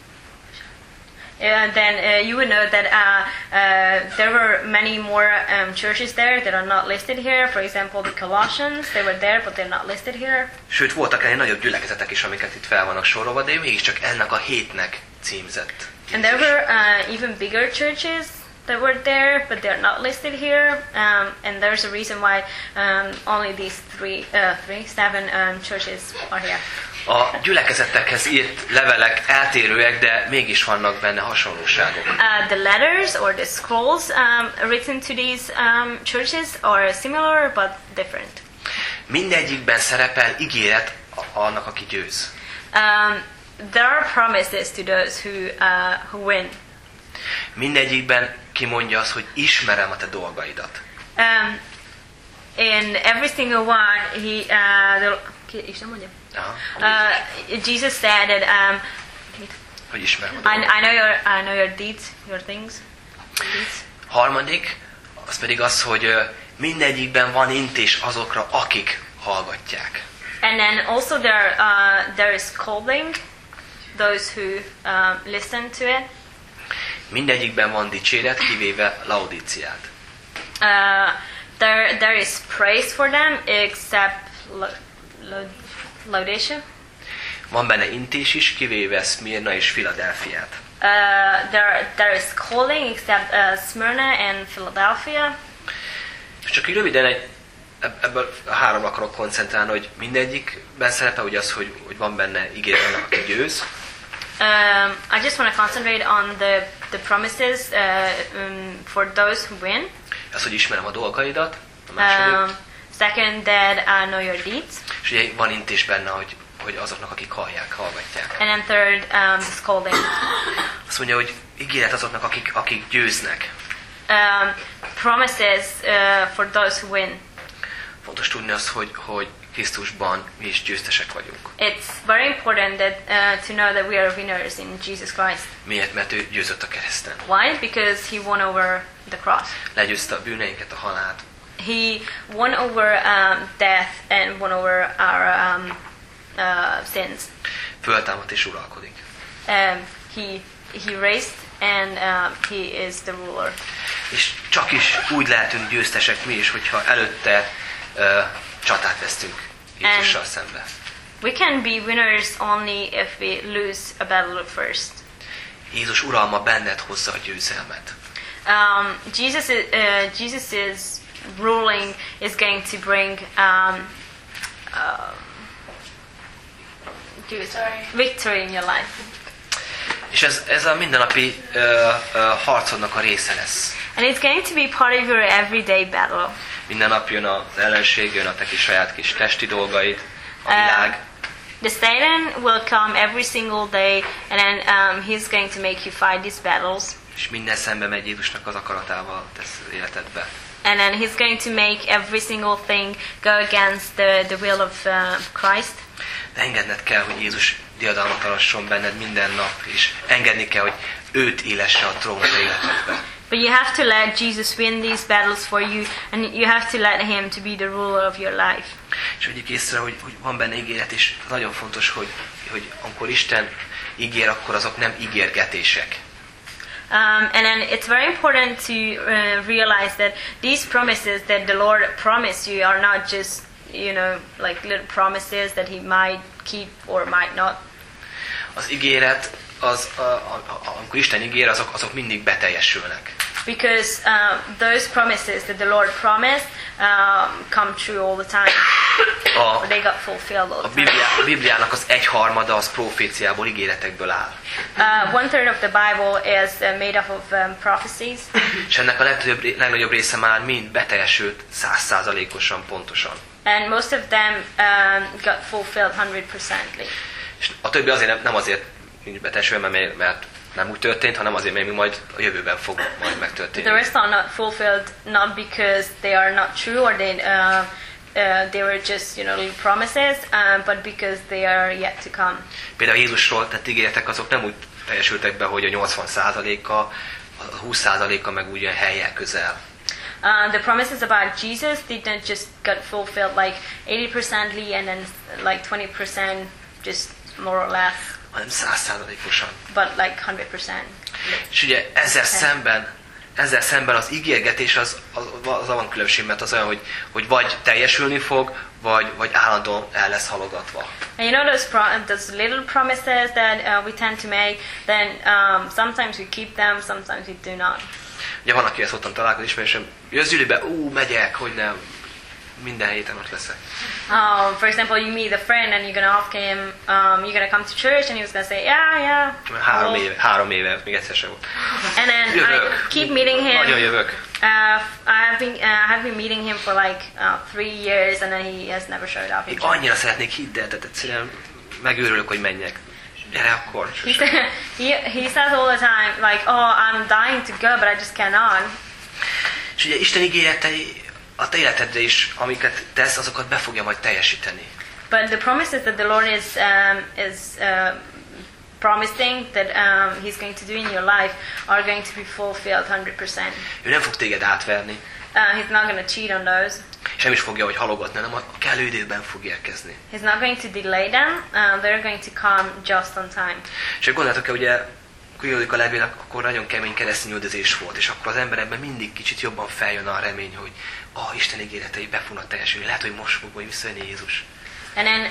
Uh, then uh, you would know that uh, uh, there were many more um, churches there that are not listed here. For example, the Colossians, they were there, but they're not listed here. Sőt, voltak ennél nagyobb gyülekezetek is, amiket itt fel vannak sorolva, de ő mégiscsak ennek a hétnek címzett. And there were uh, even bigger churches that were there, but they're not listed here. Um, and there's a reason why um, only these three, uh, three, seven um, churches are here. A gyülekezetekhez írt levelek eltérőek, de mégis vannak benne hasonlóságok. Uh, the letters or the scrolls um, written to these um, churches are similar but different. Mindegyikben szerepel ígéret annak, aki győz. Um, there are promises to those who uh, who win. Mindegyikben kimondja azt, hogy ismerem a te dolgaidat. Um, in every single one, he uh, the, ki- Isten mondja? Aha. Uh, Jesus said that um, Hogy ismerem a I, dolgaidat. I know your I know your deeds, your things. Deeds. Harmadik, az pedig az, hogy ö, mindegyikben van intés azokra, akik hallgatják. And then also there uh, there is calling those who um, listen to it. Mindegyikben van dicséret, kivéve Laodíciát. Uh, there there is praise for them except lo, lo, Laodicea. Van benne intés is, kivéve Szmirna és Filadelfiát. Uh, there there is calling except uh, Smyrna and Philadelphia. És csak így röviden egy ebből a háromra akarok koncentrálni, hogy mindegyikben szerepel ugye az, hogy, hogy van benne ígéret annak, aki győz. Um, I just want to concentrate on the the promises uh, um, for those who win. Az, hogy ismerem a dolgaidat. A második. Um, second, that I know your deeds. És ugye van intés benne, hogy, hogy azoknak, akik hallják, hallgatják. And then third, um, the scolding. Azt mondja, hogy ígéret azoknak, akik, akik győznek. Um, promises uh, for those who win. Fontos tudni azt, hogy, hogy Krisztusban mi is győztesek vagyunk. It's very important that uh, to know that we are winners in Jesus Christ. Miért? Mert ő győzött a kereszten. Why? Because he won over the cross. Legyőzte a bűneinket, a halált. He won over um, death and won over our um, uh, sins. Föltámadt és uralkodik. Um, he he raised and uh, he is the ruler. És csak is úgy lehetünk győztesek mi is, hogyha előtte uh, csatát vesztünk Jézussal szembe. We can be winners only if we lose a battle first. Jézus uralma benned hozza a győzelmet. Um, Jesus, is, uh, Jesus's ruling is going to bring um, uh, victory in your life. És ez, ez a mindennapi uh, uh, harcodnak a része lesz. And it's going to be part of your everyday battle. Minden nap jön az ellenség, jön a te kis saját kis testi dolgaid, a világ. Uh, the Satan will come every single day, and then um, he's going to make you fight these battles. És minden szembe megy Jézusnak az akaratával tesz életedbe. And then he's going to make every single thing go against the, the will of uh, Christ. De engedned kell, hogy Jézus diadalmat arasson benned minden nap, és engedni kell, hogy őt élesse a trónra életedbe. But you have to let Jesus win these battles for you, and you have to let him to be the ruler of your life. És vegyük észre, hogy, hogy van benne ígéret, és nagyon fontos, hogy, hogy amikor Isten ígér, akkor azok nem ígérgetések. Um, and then it's very important to uh, realize that these promises that the Lord promised you are not just, you know, like little promises that he might keep or might not. Az ígéret, az, a, a, a, amikor Isten ígér, azok, azok mindig beteljesülnek. Because uh, those promises that the Lord promised um, come true all the time. A, or they got fulfilled all a, the time. Bibliá, a Bibliának az egyharmada az proféciából, ígéretekből áll. Uh, one third of the Bible is uh, made up of um, prophecies. És ennek a legnagyobb, legnagyobb része már mind beteljesült száz százalékosan pontosan. And most of them um, got fulfilled one hundred percently. És a többi azért nem, nem azért nincs beteljesülve, mert, mert nem úgy történt, hanem azért, mert mi majd a jövőben fog majd megtörténni. The rest are not fulfilled not because they are not true or they uh, uh, they were just, you know, little promises, uh, but because they are yet to come. Például Jézusról tett ígéretek azok nem úgy teljesültek be, hogy a nyolcvan százaléka, a húsz százaléka meg úgy olyan helyen közel. Uh, the promises about Jesus didn't just got fulfilled like eighty percently and then like twenty percent just more or less. Hanem száz százalékosan. But like one hundred percent. És ugye ezzel szemben, ezzel szemben az ígérgetés az, az, az van különbség, mert az olyan, hogy, hogy vagy teljesülni fog, vagy, vagy állandóan el lesz halogatva. And you know those pro- those little promises that uh, we tend to make, then um, sometimes we keep them, sometimes we do not. Ugye van, akivel szoktam találkozni, ismerősöm, jössz Gyülibe, ú, megyek, hogy nem, minden héten ott leszek. Um, for example, you meet a friend and you're gonna ask him, um, you're gonna come to church, and he was gonna say, yeah, yeah. Három well. éve, három éve, még egyszer sem volt. And then Jövök. I keep meeting him. Nagyon jövök. Uh, I have been, uh, I have been meeting him for like uh, three years, and then he has never showed up. Még annyira szeretnék, hidd el, tehát egyszerűen megőrülök, hogy menjek. Gyere akkor. He, he, he says all the time, like, oh, I'm dying to go, but I just cannot. És ugye Isten ígéretei a te életedre is, amiket tesz, azokat be fogja majd teljesíteni. But the promises that the Lord is um, is uh, promising that um, He's going to do in your life are going to be fulfilled one hundred percent. Ő nem fog téged átverni. Uh, he's not going to cheat on those. És nem is fogja, hogy halogatni, hanem a kellő időben fog érkezni. He's not going to delay them. Uh, they're going to come just on time. És gondoljátok el, ugye, akkor írjuk a levél, akkor nagyon kemény keresztényüldözés volt, és akkor az emberekben mindig kicsit jobban feljön a remény, hogy ah, Isten ígéretei be fognak teljesülni, lehet, hogy most fog majd visszajönni Jézus. And then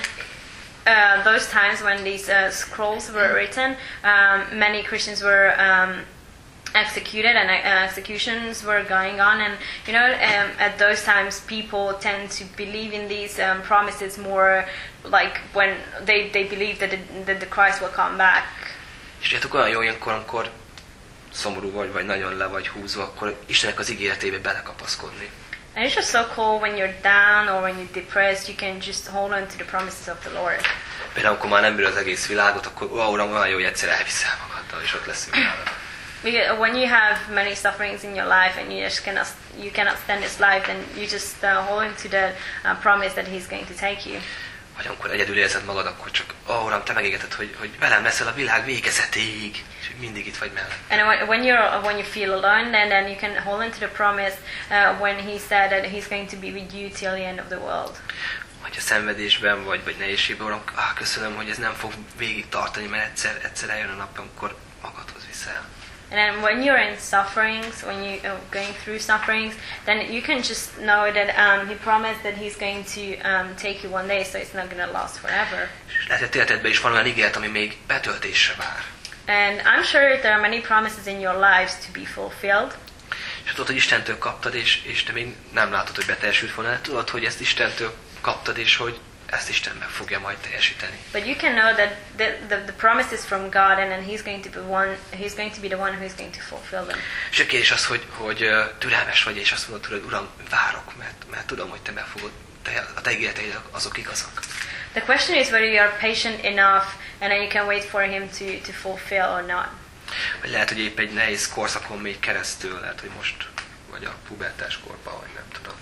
uh, those times when these uh, scrolls were written, um, many Christians were um, executed and uh, executions were going on, and you know um, at those times people tend to believe in these um, promises more, like when they, they believe that the, that the Christ will come back. És tudjátok, olyan jó ilyenkor, amikor szomorú vagy, vagy nagyon le vagy húzva, akkor Istennek az ígéretébe belekapaszkodni. And it's just so cool when you're down or when you're depressed, you can just hold on to the promises of the Lord. Például, amikor már nem bír az egész világot, akkor ó, Uram, olyan jó, hogy egyszer elviszel magaddal, és ott leszünk nála. Because when you have many sufferings in your life and you just cannot, you cannot stand this life, then you just uh, hold on to the uh, promise that He's going to take you. Vagy amikor egyedül érzed magad, akkor csak, ó, Uram, Te megígérted, hogy, hogy velem leszel a világ végezetéig, és mindig itt vagy mellett. And when you're when you feel alone, then then you can hold on to the promise uh, when He said that He's going to be with you till the end of the world. Vagy a szenvedésben, vagy, vagy nehézségben, Uram, ah, köszönöm, hogy ez nem fog végig tartani, mert egyszer, egyszer eljön a nap, amikor magadhoz viszel. And then when you're in sufferings, when you're going through sufferings, then you can just know that um, He promised that He's going to um, take you one day, so it's not going to last forever. És lehet, hogy életedben is van olyan ígéret, ami még betöltésre vár. And I'm sure there are many promises in your lives to be fulfilled. És tudod, hogy Istentől kaptad, és, és te még nem látod, hogy beteljesült volna. Tudod, hogy ezt Istentől kaptad, és hogy ezt Isten meg fogja majd teljesíteni. But you can know that the, the, the promise is from God, and then He's going to be one. He's going to be the one who is going to fulfill them. És a kérdés az, hogy, hogy türelmes vagy, és azt mondod, hogy Uram, várok, mert, mert tudom, hogy te meg fogod, te, a te ígéreteid azok igazak. The question is whether you are patient enough, and then you can wait for Him to, to fulfill or not. Vagy lehet, hogy épp egy nehéz korszakon még keresztül, lehet, hogy most vagy a pubertás korban, vagy nem tudom.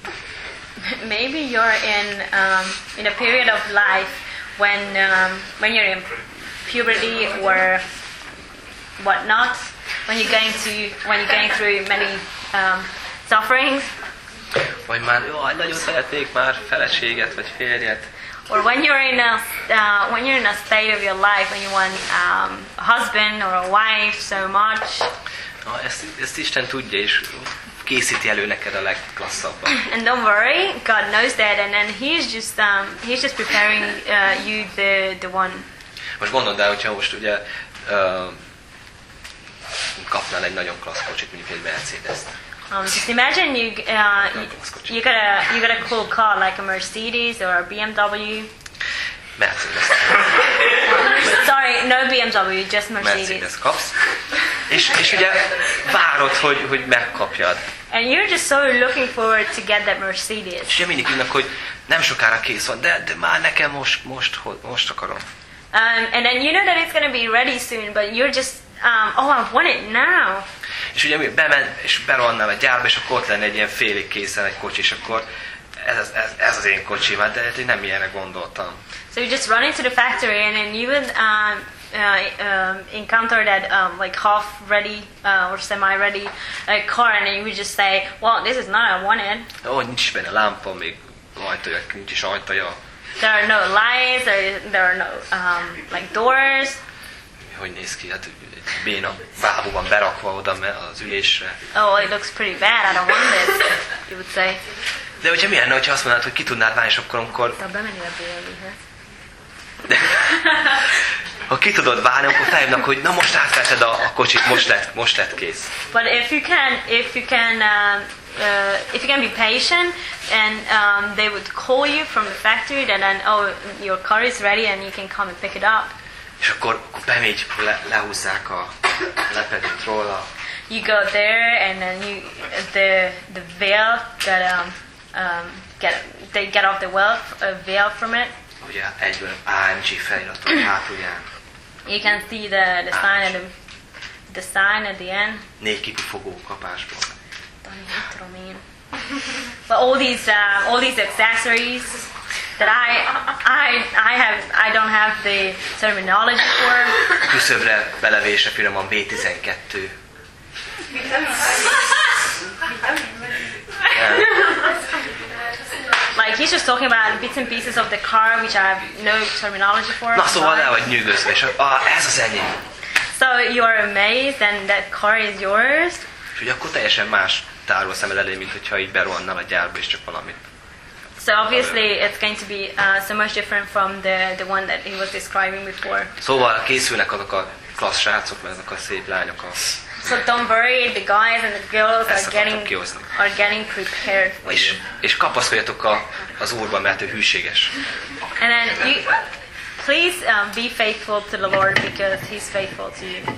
Maybe you're in um, in a period of life when um, when you're in puberty or whatnot, when you're going to when you're going through many um, sufferings. Vagy már, jaj, nagyon szeretnék már feleséget vagy férjet. Or when you're in a uh, when you're in a state of your life when you want um, a husband or a wife so much. Na, ezt, ezt Isten tudja, és készíti elő neked a legklasszabban. And don't worry, God knows that, and then He's just um, He's just preparing uh, you the the one. Most gondold el, hogyha most ugye uh, kapnál egy nagyon klassz kocsit, mondjuk egy Mercedes-t. Um, just imagine you uh, you, you got a you got a cool car like a Mercedes or a B M W. Mercedes. Sorry, no B M W, just Mercedes. Mercedes kapsz. És, és ugye várod, hogy, hogy megkapjad. And you're just so looking forward to get that Mercedes. És ugye mindig ülnek, hogy nem sokára kész van, de, de már nekem most, most, most akarom. Um, and then you know that it's going to be ready soon, but you're just, um, oh, I want it now. És ugye bemen, és berohannál a gyárba, és akkor ott lenne egy ilyen félig készen egy kocsi, és akkor ez, ez, ez az én kocsim, de én nem ilyenre gondoltam. So you just run into the factory, and then you would um, uh, um, encounter that um, like half ready uh, or semi ready uh, car, and then you would just say, well, this is not what I wanted. Ó, nincs benne lámpa, még ajtaja, nincs is ajtaja. There are no lights, there, there are no um, like doors. Hogy néz ki? Hát egy béna bábú van berakva oda az ülésre. Oh, it looks pretty bad, I don't want this, you would say. De hogyha mi lenne, hogyha azt mondanád, hogy ki tudnád válni, és akkor amikor... Ha ki tudod válni, akkor felhívnak, hogy na most átvetted a, a kocsit, most lett, most lett kész. But if you can, if you can, uh, uh, if you can be patient, and um, they would call you from the factory, and then oh, your car is ready, and you can come and pick it up. És akkor, akkor bemegy, le, lehúzzák a lepedőt róla. You go there, and then you the the veil that um um get they get off the veil uh, veil from it. Ugye egyből á em gé feliraton hátulján. You can see the the sign at the the sign at the end. Négy kipufogó kapásból. But all these uh, all these accessories that I I I have I don't have the terminology for. Küszöbre belevésre finoman bé tizenkettő. Yeah. Like he's just talking about bits and pieces of the car which I have no terminology for. Na szóval el vagy nyűgözve, és ah, ez az enyém. So you are amazed and that car is yours. És ugye akkor teljesen más tárul szemed elé, mint hogyha így berohannál a gyárba, és csak valamit. So obviously it's going to be uh, so much different from the the one that he was describing before. Szóval készülnek azok a klassz srácok, meg azok a szép lányok a So don't worry, the guys and the girls Ezt are getting, kihozni. are getting prepared for És, you. és kapaszkodjatok a, az Úrban, mert ő hűséges. And then you, please um, be faithful to the Lord because He's faithful to you.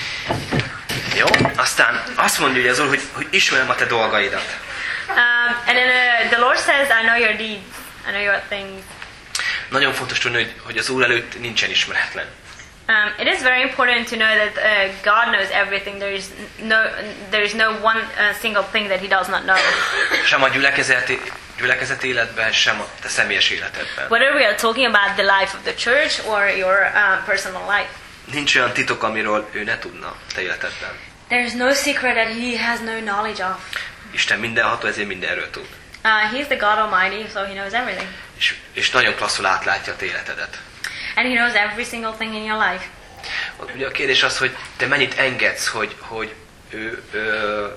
Jó? Aztán azt mondja hogy az Úr, hogy, hogy ismerem a te dolgaidat. Um, and then uh, the Lord says, I know your deeds, I know your things. Nagyon fontos tudni, hogy, hogy az Úr előtt nincsen ismeretlen. Um, it is very important to know that uh, God knows everything. There is no, there is no one uh, single thing that He does not know. Sem a gyülekezeti, gyülekezeti életben, sem a te személyes életedben. Whether we are talking about the life of the church or your uh, personal life. Nincs olyan titok, amiről ő ne tudna te életedben. There is no secret that He has no knowledge of. Isten mindenható, ezért mindenről tud. Uh, he is the God Almighty, so He knows everything. És, és nagyon klasszul átlátja a te életedet. And He knows every single thing in your life. Ugye a kérdés az, hogy te mennyit engedsz, hogy, hogy ő, ő,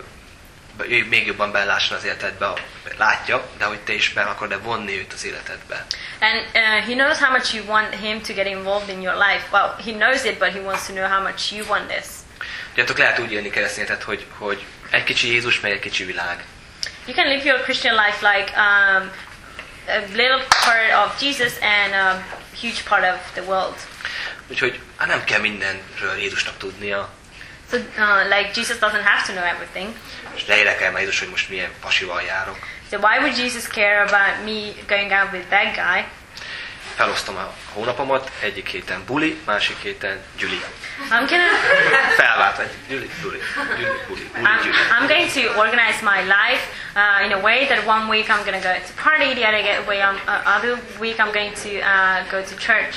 ő még jobban belásson az életedbe, látja, de hogy te is be akarod-e vonni őt az életedbe. And uh, He knows how much you want Him to get involved in your life. Well, He knows it, but He wants to know how much you want this. Tudjátok, lehet úgy élni keresztényetet, hogy, hogy egy kicsi Jézus, meg egy kicsi világ. You can live your Christian life like um, a little part of Jesus and a huge part of the world. Úgyhogy hát nem kell mindenről Jézusnak tudnia. So, uh, like Jesus doesn't have to know everything. És ne érdekel már Jézus, hogy most milyen pasival járok. So why would Jesus care about me going out with that guy? Felosztom a hónapomat, egyik héten buli, másik héten gyüli. I'm gonna. Felvált egy gyüli, buli, gyüli, buli, buli, I'm, gyüli. I'm going to organize my life uh, in a way that one week I'm going to go to party, the other way, I'm, uh, other week I'm going to uh, go to church.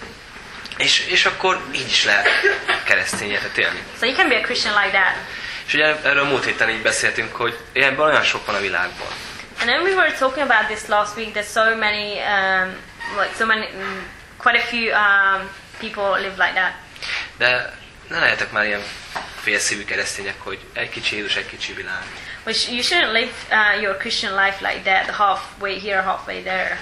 És, és akkor így is lehet keresztény életet élni. So you can be a Christian like that. És ugye erről múlt héten így beszéltünk, hogy ilyenben olyan sok van a világban. And then we were talking about this last week that so many, um, like so many, um, quite a few um, people live like that. De ne lehetek már ilyen félszívű keresztények, hogy egy kicsi Jézus, egy kicsi világ. Which you shouldn't live uh, your Christian life like that, halfway here, halfway there.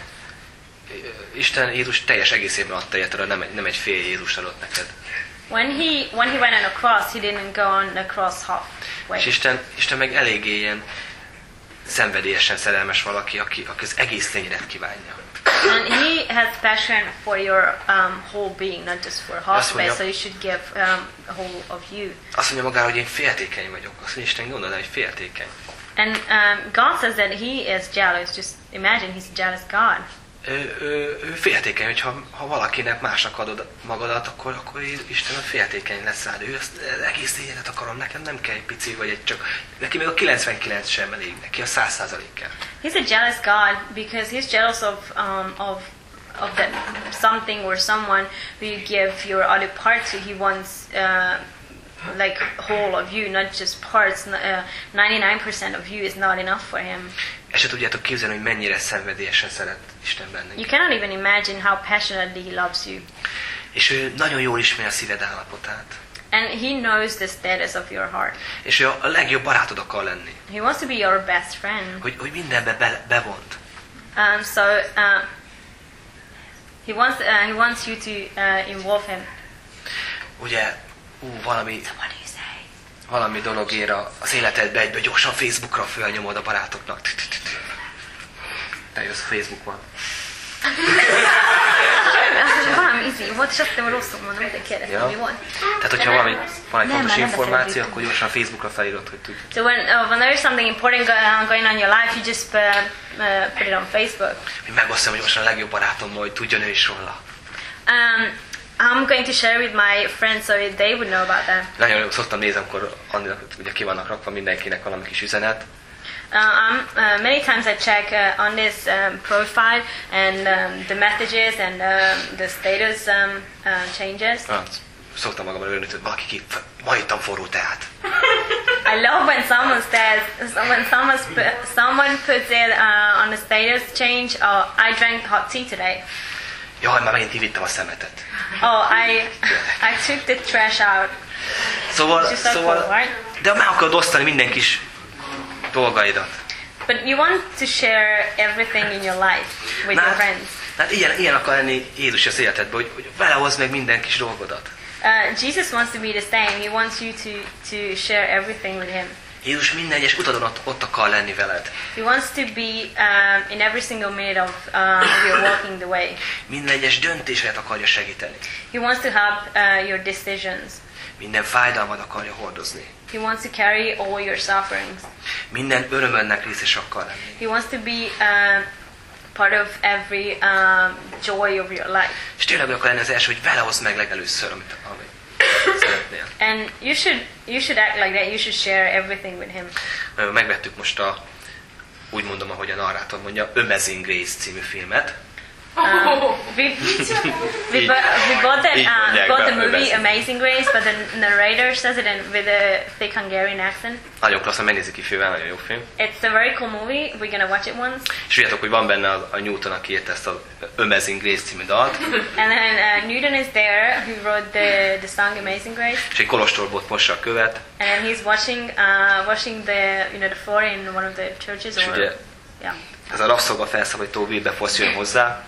Isten Jézus teljes egészében adta életre, nem egy, nem egy fél Jézus adott neked. When he when he went on a cross, he didn't go on the cross halfway. És Isten, Isten meg eléggé ilyen szenvedélyesen szerelmes valaki, aki, aki az egész lényedet kívánja. And he has passion for your um, whole being, not just for half of it, so you should give um, a whole of you. Azt mondja magára, hogy én féltékeny vagyok. Azt mondja, Isten gondolná, hogy féltékeny. And um, God says that he is jealous. Just imagine, he's a jealous God. Ő, ő, ő féltékeny, hogy ha, ha valakinek másnak adod magadat, akkor, akkor Isten a féltékeny lesz rád. Ő azt az egész lényedet akarom, nekem nem kell egy pici, vagy egy csak, neki még a kilencvenkilenc sem elég, neki a száz százalék kell. He's a jealous God because he's jealous of um, of of that something or someone who you give your other part to. He wants uh, like whole of you, not just parts. Uh, ninety-nine percent of you is not enough for him. És se tudjátok képzelni, hogy mennyire szenvedélyesen szeret Isten bennünk. You cannot even imagine how passionately he loves you. És ő nagyon jól ismeri a szíved állapotát. And he knows the status of your heart. És ő a legjobb barátod akar lenni. He wants to be your best friend. Hogy, hogy mindenbe be, bevont. Um, so uh, he wants uh, he wants you to uh, involve him. Ugye, ú, valami, So what do you say? valami dolog ér a- az életedbe, egyből gyorsan Facebookra fölnyomod a barátoknak. Te jössz, Facebook van. Valami izé volt, és azt hiszem, rosszul mondom, de kérdeztem, Ja. mi volt. Tehát, hogyha valami, van egy Nem, fontos már nem információ, beszélünk. akkor gyorsan Facebookra felírod, hogy tudj. So when uh, when there is something important go, uh, going on in your life, you just uh, uh, put it on Facebook. Hogy megosztom gyorsan a legjobb barátommal, hogy tudjon ő is róla. Um, I'm going to share with my friends so they would know about that. Nagyon szoktam nézni, amikor Andinak, ugye ki vannak rakva mindenkinek valami kis üzenet. Uh, um, uh, many times I check uh, on this um, profile and um, the messages and um, the status um, uh, changes. Ah, szoktam magamra örülni, hogy valaki ki, ma ittam forró teát. I love when someone says, when someone, sp- someone puts it uh, on the status change, oh, I drank hot tea today. Jaj, már megint kivittem a szemetet. Oh, I I took the trash out. Szóval, Just like szóval, cool, right? de meg akarod osztani minden kis dolgaidat. But you want to share everything in your life with Na, your friends. hát ilyen, ilyen akar lenni Jézus az életedben, hogy, hogy belehozd meg minden kis dolgodat. Uh, Jesus wants to be the same. He wants you to, to share everything with him. Jézus minden egyes utadon ott, ott akar lenni veled. He wants to be um, in every single minute of um, of your walking the way. Minden egyes döntésedet akarja segíteni. He wants to help uh, your decisions. Minden fájdalmad akarja hordozni. He wants to carry all your sufferings. Minden örömödnek részes akar lenni. He wants to be uh, part of every um, joy of your life. És tényleg akar lenni az első, hogy vele hozd meg legelőször, amit, amit szeretnél. And you should you should act like that. You should share everything with him. Megvettük most a, úgy mondom, ahogy a narrátor mondja, Amazing Grace című filmet. Um, we, we, bu- we bought the um, bought the movie Amazing Grace, but the narrator says it in, with a thick Hungarian accent. Nagyon klassz, megnézik ki filmmel, nagyon jó film. It's a very cool movie. We're gonna watch it once. És tudjátok, hogy van benne a, a Newton, aki írt ezt a Amazing Grace című dalt. And then uh, Newton is there, who wrote the the song Amazing Grace. És egy kolostorból mossa a követ. And then he's washing uh, washing the you know the floor in one of the churches És or ugye yeah. ez a rabszolga felszabadító Wilberforce jön hozzá.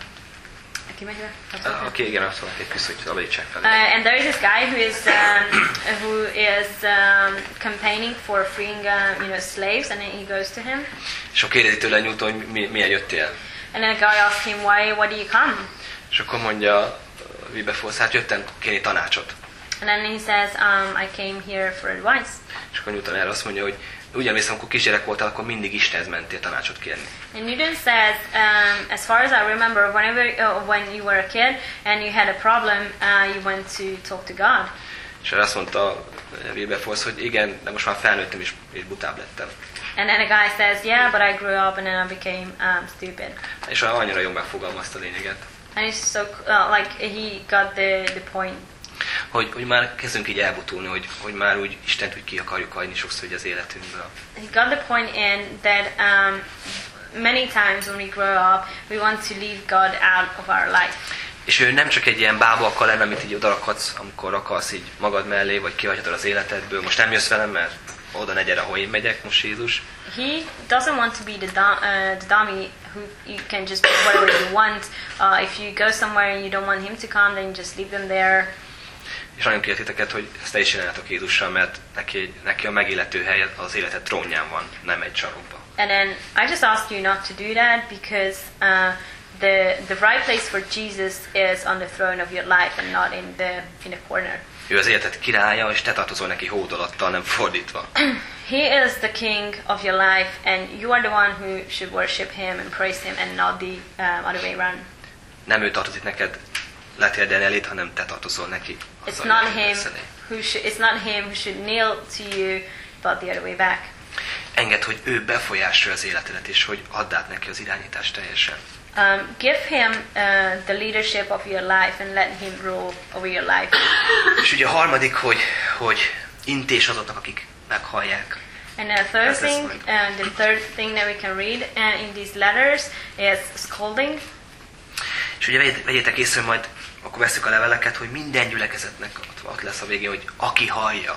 Aki megy be? Uh, Aki igen, azt mondják, egy kis, hogy szabadítsák fel. Uh, and there is this guy who is um, who is um, campaigning for freeing uh, you know slaves, and then he goes to him. És akkor kérdezi tőle Newton, hogy mi, milyen jöttél. And then the guy asks him, why why do you come? És akkor mondja Wilberforce, hát jöttem kérni tanácsot. And then he says, um, I came here for advice. És akkor Newton erre azt mondja, hogy úgy emlékszem, amikor kisgyerek voltál, akkor mindig Istenhez mentél tanácsot kérni. And Newton says, um, as far as I remember, whenever uh, when you were a kid and you had a problem, uh, you went to talk to God. És erre azt mondta Wilberforce, hogy igen, de most már felnőttem és, és butább lettem. And then the guy says, yeah, but I grew up and then I became um, stupid. És annyira jól megfogalmazta a lényeget. And it's so uh, like he got the the point. Hogy, hogy már kezdünk így elbutulni, hogy, hogy már úgy Istent úgy ki akarjuk hagyni sokszor hogy az életünkből. He got the point in that um, many times when we grow up, we want to leave God out of our life. És ő nem csak egy ilyen bába akar lenni, amit így odarakhatsz, amikor akarsz így magad mellé, vagy kihagyhatod az életedből. Most nem jössz velem, mert oda ne gyere, ahol én megyek, most Jézus. He doesn't want to be the, dom- uh, the dummy who you can just do whatever you want. Uh, if you go somewhere and you don't want him to come, then you just leave them there. És nagyon kérlek titeket, hogy ezt te is csináljátok Jézussal, mert neki, neki a megillető hely az életed trónján van, nem egy sarokban. And then I just ask you not to do that because uh, the the right place for Jesus is on the throne of your life and not in the in the corner. Ő az életed királya, és te tartozol neki hódolattal, nem fordítva. He is the king of your life and you are the one who should worship him and praise him and not the um, other way around. Nem ő tartozik neked letérdelni elét, hanem te tartozol neki. It's not him who should, it's not him who should kneel to you, but the other way back. Engedd, hogy ő befolyásolja az életedet, és hogy add át neki az irányítást teljesen. Um, give him uh, the leadership of your life and let him rule over your life. És ugye a harmadik, hogy, hogy intés azoknak, akik meghallják. And the third thing, uh, the third thing that we can read uh, in these letters is scolding. És ugye vegyétek észre, hogy majd akkor veszük a leveleket, hogy minden gyülekezetnek ott, ott lesz a végén, hogy aki hallja.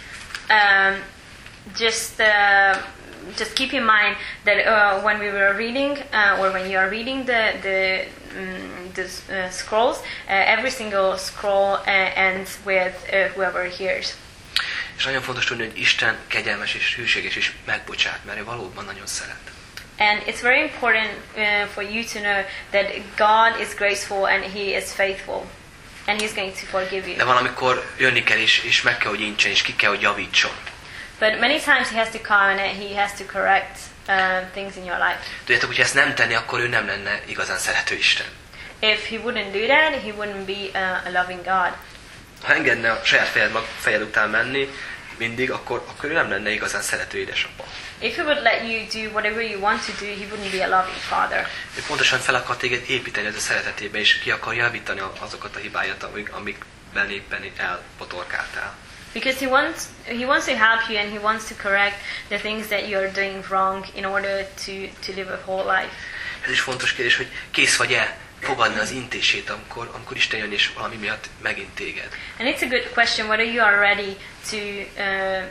Um, just uh, just keep in mind that uh, when we were reading, uh, or when you are reading the the, um, the uh, scrolls, uh, every single scroll uh, ends with uh, whoever hears. És nagyon fontos tudni, hogy Isten kegyelmes és hűséges és megbocsát, mert ő valóban nagyon szeret. And it's very important uh, for you to know that God is graceful and He is faithful, and He's going to forgive you. De valamikor jönni kell, és, és meg kell, hogy incsen, és ki kell, hogy javítson. But many times He has to come and He has to correct uh, things in your life. Tudjátok, hogyha ezt nem tenni, akkor ő nem lenne igazán szerető Isten. If He wouldn't do that, He wouldn't be uh, a loving God. Ha engedne a saját fejed, mag, fejed után menni mindig, akkor, akkor ő nem lenne igazán szerető édesapa. If He would let you do whatever you want to do, He wouldn't be a loving father. Ő pontosan fel akar téged építeni az a szeretetébe, és ki akar javítani azokat a hibáját, amik, amikben éppen elpotorkáltál. Because he wants he wants to help you and He wants to correct the things that you are doing wrong in order to, to live a whole life. Ez is fontos kérdés, hogy kész vagy-e fogadni az intését, amikor, amikor Isten jön és valami miatt megint téged. And it's a good question whether you are ready to uh,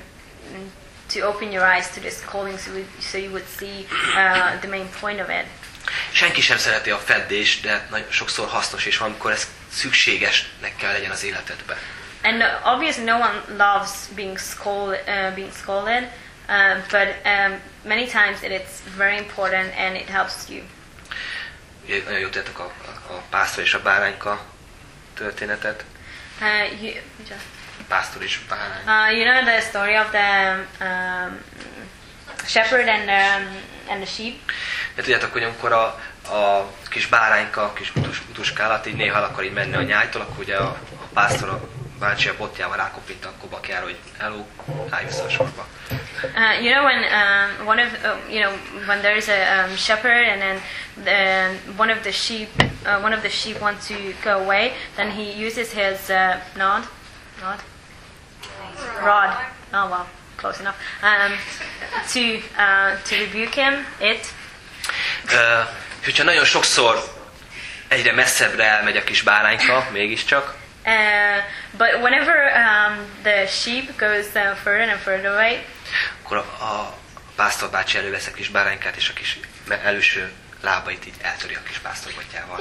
to open your eyes to this calling, so, we, so you would see uh, the main point of it. Senki sem szereti a feddést, de nagyon sokszor hasznos, és valamikor ez szükségesnek kell legyen az életedben. And obviously, no one loves being scolded, uh, being scolded, uh, but um, many times it, it's very important and it helps you. Nagyon jól tudjátok a, a, a pásztor és a bárányka történetet. Uh, you, just, A pásztor és a bárány. uh, you know the story of the um, shepherd and um, and the sheep. De tudjátok, hogy amikor a, a kis bárányka, a kis utus, utuskállat így néha akar így menni a nyájtól, akkor ugye a, a pásztor a bácsi a botjával rákopít a kobakjára, hogy hello, állj vissza a sorba. Uh, you know when um, one of uh, you know when there's a um, shepherd and then the, one of the sheep uh, one of the sheep wants to go away, then he uses his uh, nod, nod, rod. Oh well, close enough. Um, to uh, to rebuke him. It. Uh, hogyha nagyon sokszor egyre messzebbre elmegy a kis bárányka, mégiscsak, Uh, but whenever um, the sheep goes uh, further and further away, akkor a, a pásztor bácsi elővesz a kis báránykát, és a kis előső lábait így eltöri a kis pásztorbotjával.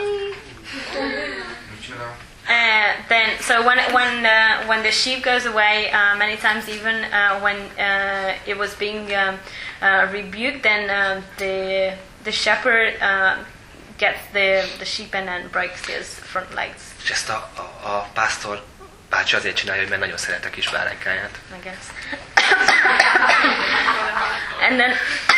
Uh, then, so when when uh, when the sheep goes away, uh, many times even uh, when uh, it was being um, uh, rebuked, then uh, the the shepherd uh, gets the the sheep and then breaks his front legs. És ezt a, a, a pásztor bácsi azért csinálja, hogy mert nagyon szeret a kis báránykát. I guess. And then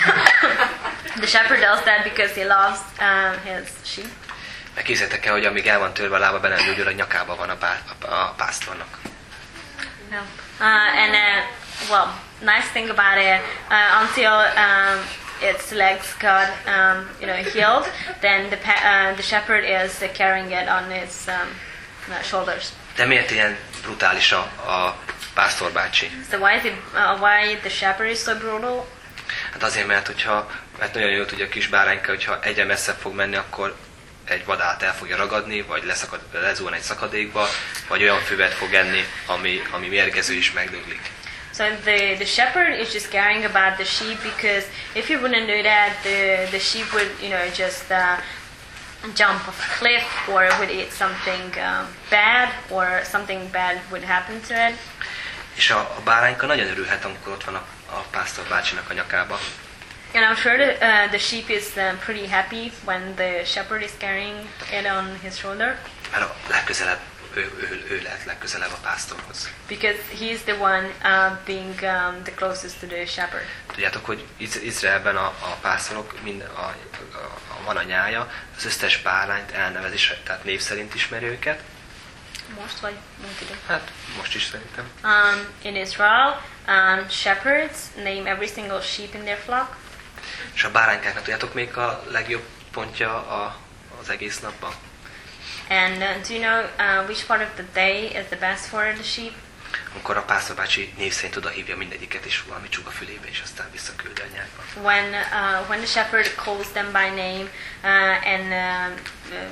the shepherd does that because he loves um, his sheep. Meg képzeljétek el, hogy amíg el van törve a lába, be nem gyógyul, a nyakába van a, pá, a, a pásztornak. No. Uh, and uh, well, nice thing about it, uh, until um, its legs got um, you know healed, then the pa- uh, the shepherd is uh, carrying it on his um, uh, shoulders. De miért ilyen brutális a, a pásztor bácsi? So why is it, uh, why the shepherd is so brutal? Hát azért, mert hogyha, mert nagyon jól tudja a kis bárányka, hogyha egyre messzebb fog menni, akkor egy vadát el fogja ragadni, vagy leszakad, lezuhan egy szakadékba, vagy olyan füvet fog enni, ami, ami mérgező is megdöglik. So the, the shepherd is just caring about the sheep, because if he wouldn't do that, the, the sheep would, you know, just uh, jump off a cliff, or would eat something um, bad, or something bad would happen to it. És a, a bárányka nagyon örülhet, amikor ott van a, a pásztor bácsinak a nyakába. And I'm sure that, uh, the sheep is uh, pretty happy when the shepherd is carrying it on his shoulder. Mert a legközelebb, ő, ő, ő lehet legközelebb a pásztorhoz. Because he's the one uh, being um, the closest to the shepherd. Tudjátok, hogy Iz- Izraelben a, a pásztorok, mind a, a, a, van a nyája, az összes bárányt elnevezés, tehát név szerint ismeri őket. Most vagy mint idő? Hát most is szerintem. Um, in Israel, um, shepherds name every single sheep in their flock. És a báránykáknak tudjátok még a legjobb pontja a, az egész napban? And uh, do you know uh, which part of the day is the best for the sheep? Amikor a pásztorbácsi név szerint oda hívja mindegyiket, és valami csuk a fülébe, és aztán visszaküldi a nyákba. When uh, when the shepherd calls them by name uh, and uh, uh,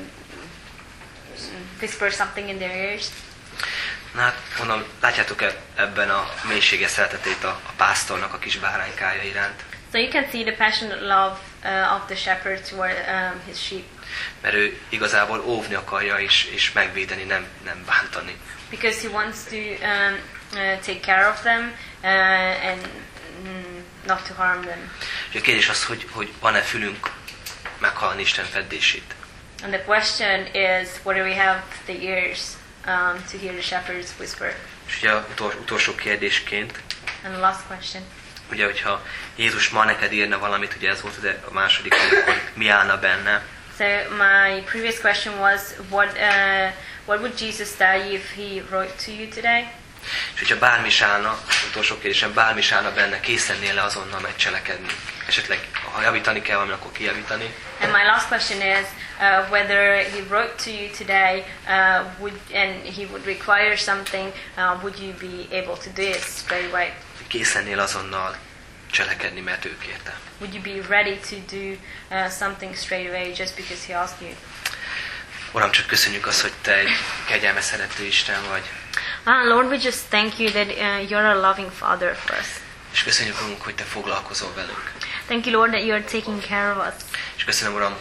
whispers something in their ears. Na hát, mondom, látjátok ebben a mélységes szeretetét a, a pásztornak a kis báránykája iránt? So you can see the passionate love uh, of the shepherd toward um, his sheep. Mert ő igazából óvni akarja és, és megvédeni, nem, nem bántani. Because he wants to um, uh, take care of them uh, and mm, not to harm them. És a kérdés az, hogy, hogy van-e fülünk meghallani Isten feddését? And the question is, whether we have the ears um, to hear the shepherd's whisper. És ugye a utol, utolsó kérdésként, And the last question. ugye, hogyha Jézus ma neked írna valamit, ugye ez volt de a második, akkor mi állna benne? So my previous question was, what uh, what would Jesus tell you if he wrote to you today? És hogyha bármi is állna, az utolsó kérdésem, bármi is állna benne, kész lennél le azonnal megcselekedni? Esetleg, ha javítani kell valami, akkor kijavítani? And my last question is, uh, whether he wrote to you today, uh, would and he would require something, uh, would you be able to do it straight away? Kész lennél azonnal cselekedni, mert ő kérte. Would you be ready to do uh, something straight away just because he asked you? Uram, csak köszönjük azt, hogy Te egy kegyelmes szerető Isten vagy. Uh, Lord, we just thank you that uh, you're a loving Father for us. És köszönjük, Urunk, hogy Te foglalkozol velünk. Thank you, Lord, that you're taking care of us. És köszönöm, Uram, hogy,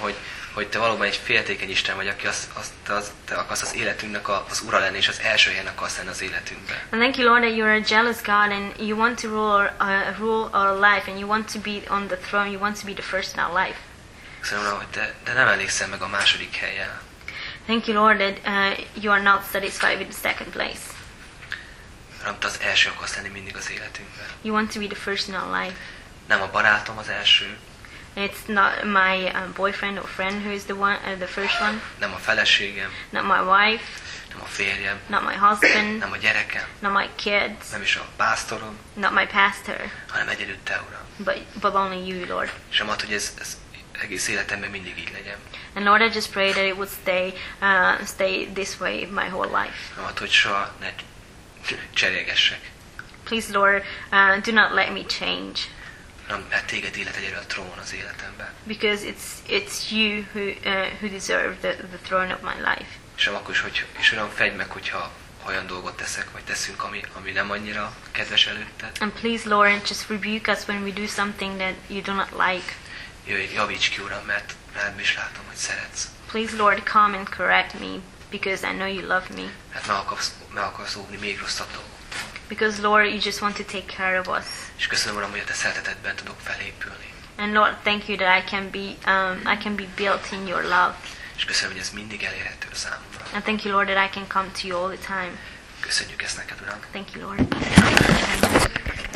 hogy te valóban egy féltékeny Isten vagy, aki azt, azt, azt, te akarsz az életünknek a, az ura lenni, és az első helyen akarsz lenni az életünkben. And thank you, Lord, that you're a jealous God and you want to rule, uh, rule our life and you want to be on the throne, you want to be the first in our life. Köszönöm, Uram, hogy te, te nem elégszel meg a második helyen. Thank you, Lord, that uh, you are not satisfied with the second place. Uram, te az első akarsz lenni mindig az életünkben. You want to be the first in our life. Nem a barátom az első, It's not my uh, boyfriend or friend who is the one, uh, the first one. nem a feleségem, Not my wife. nem a férjem, Not my husband. nem a gyerekem, Not my kids. nem is a pásztorom, Not my pastor. hanem egyedül te, Uram. But but only you, Lord. És amat, hogy ez, ez egész életemben mindig így legyen. And Lord, I just pray that it would stay uh, stay this way my whole life. Amat, hogy soha ne cserélgessek. Please, Lord, uh, do not let me change, Uram, mert téged illet egyedül a trón az életemben. because it's it's you who uh, who deserve the, the throne of my life. És akkor is, hogy, és Uram, fedj meg, hogyha olyan dolgot teszek, vagy teszünk, ami, ami nem annyira kedves előtted. And please, Lord, just rebuke us when we do something that you do not like. Jöjj, javíts ki, Uram, mert rád is látom, hogy szeretsz. Please, Lord, come and correct me, because I know you love me. Mert meg akarsz, meg akarsz óvni még rosszabb dolgoktól. Because, Lord, you just want to take care of us. És köszönöm, Uram, hogy a te szeretetedben tudok felépülni. And Lord, thank you that I can be um, I can be built in your love. És köszönöm, hogy ez mindig elérhető számomra. And thank you, Lord, that I can come to you all the time. Köszönjük ezt neked, Uram. Thank you, Lord.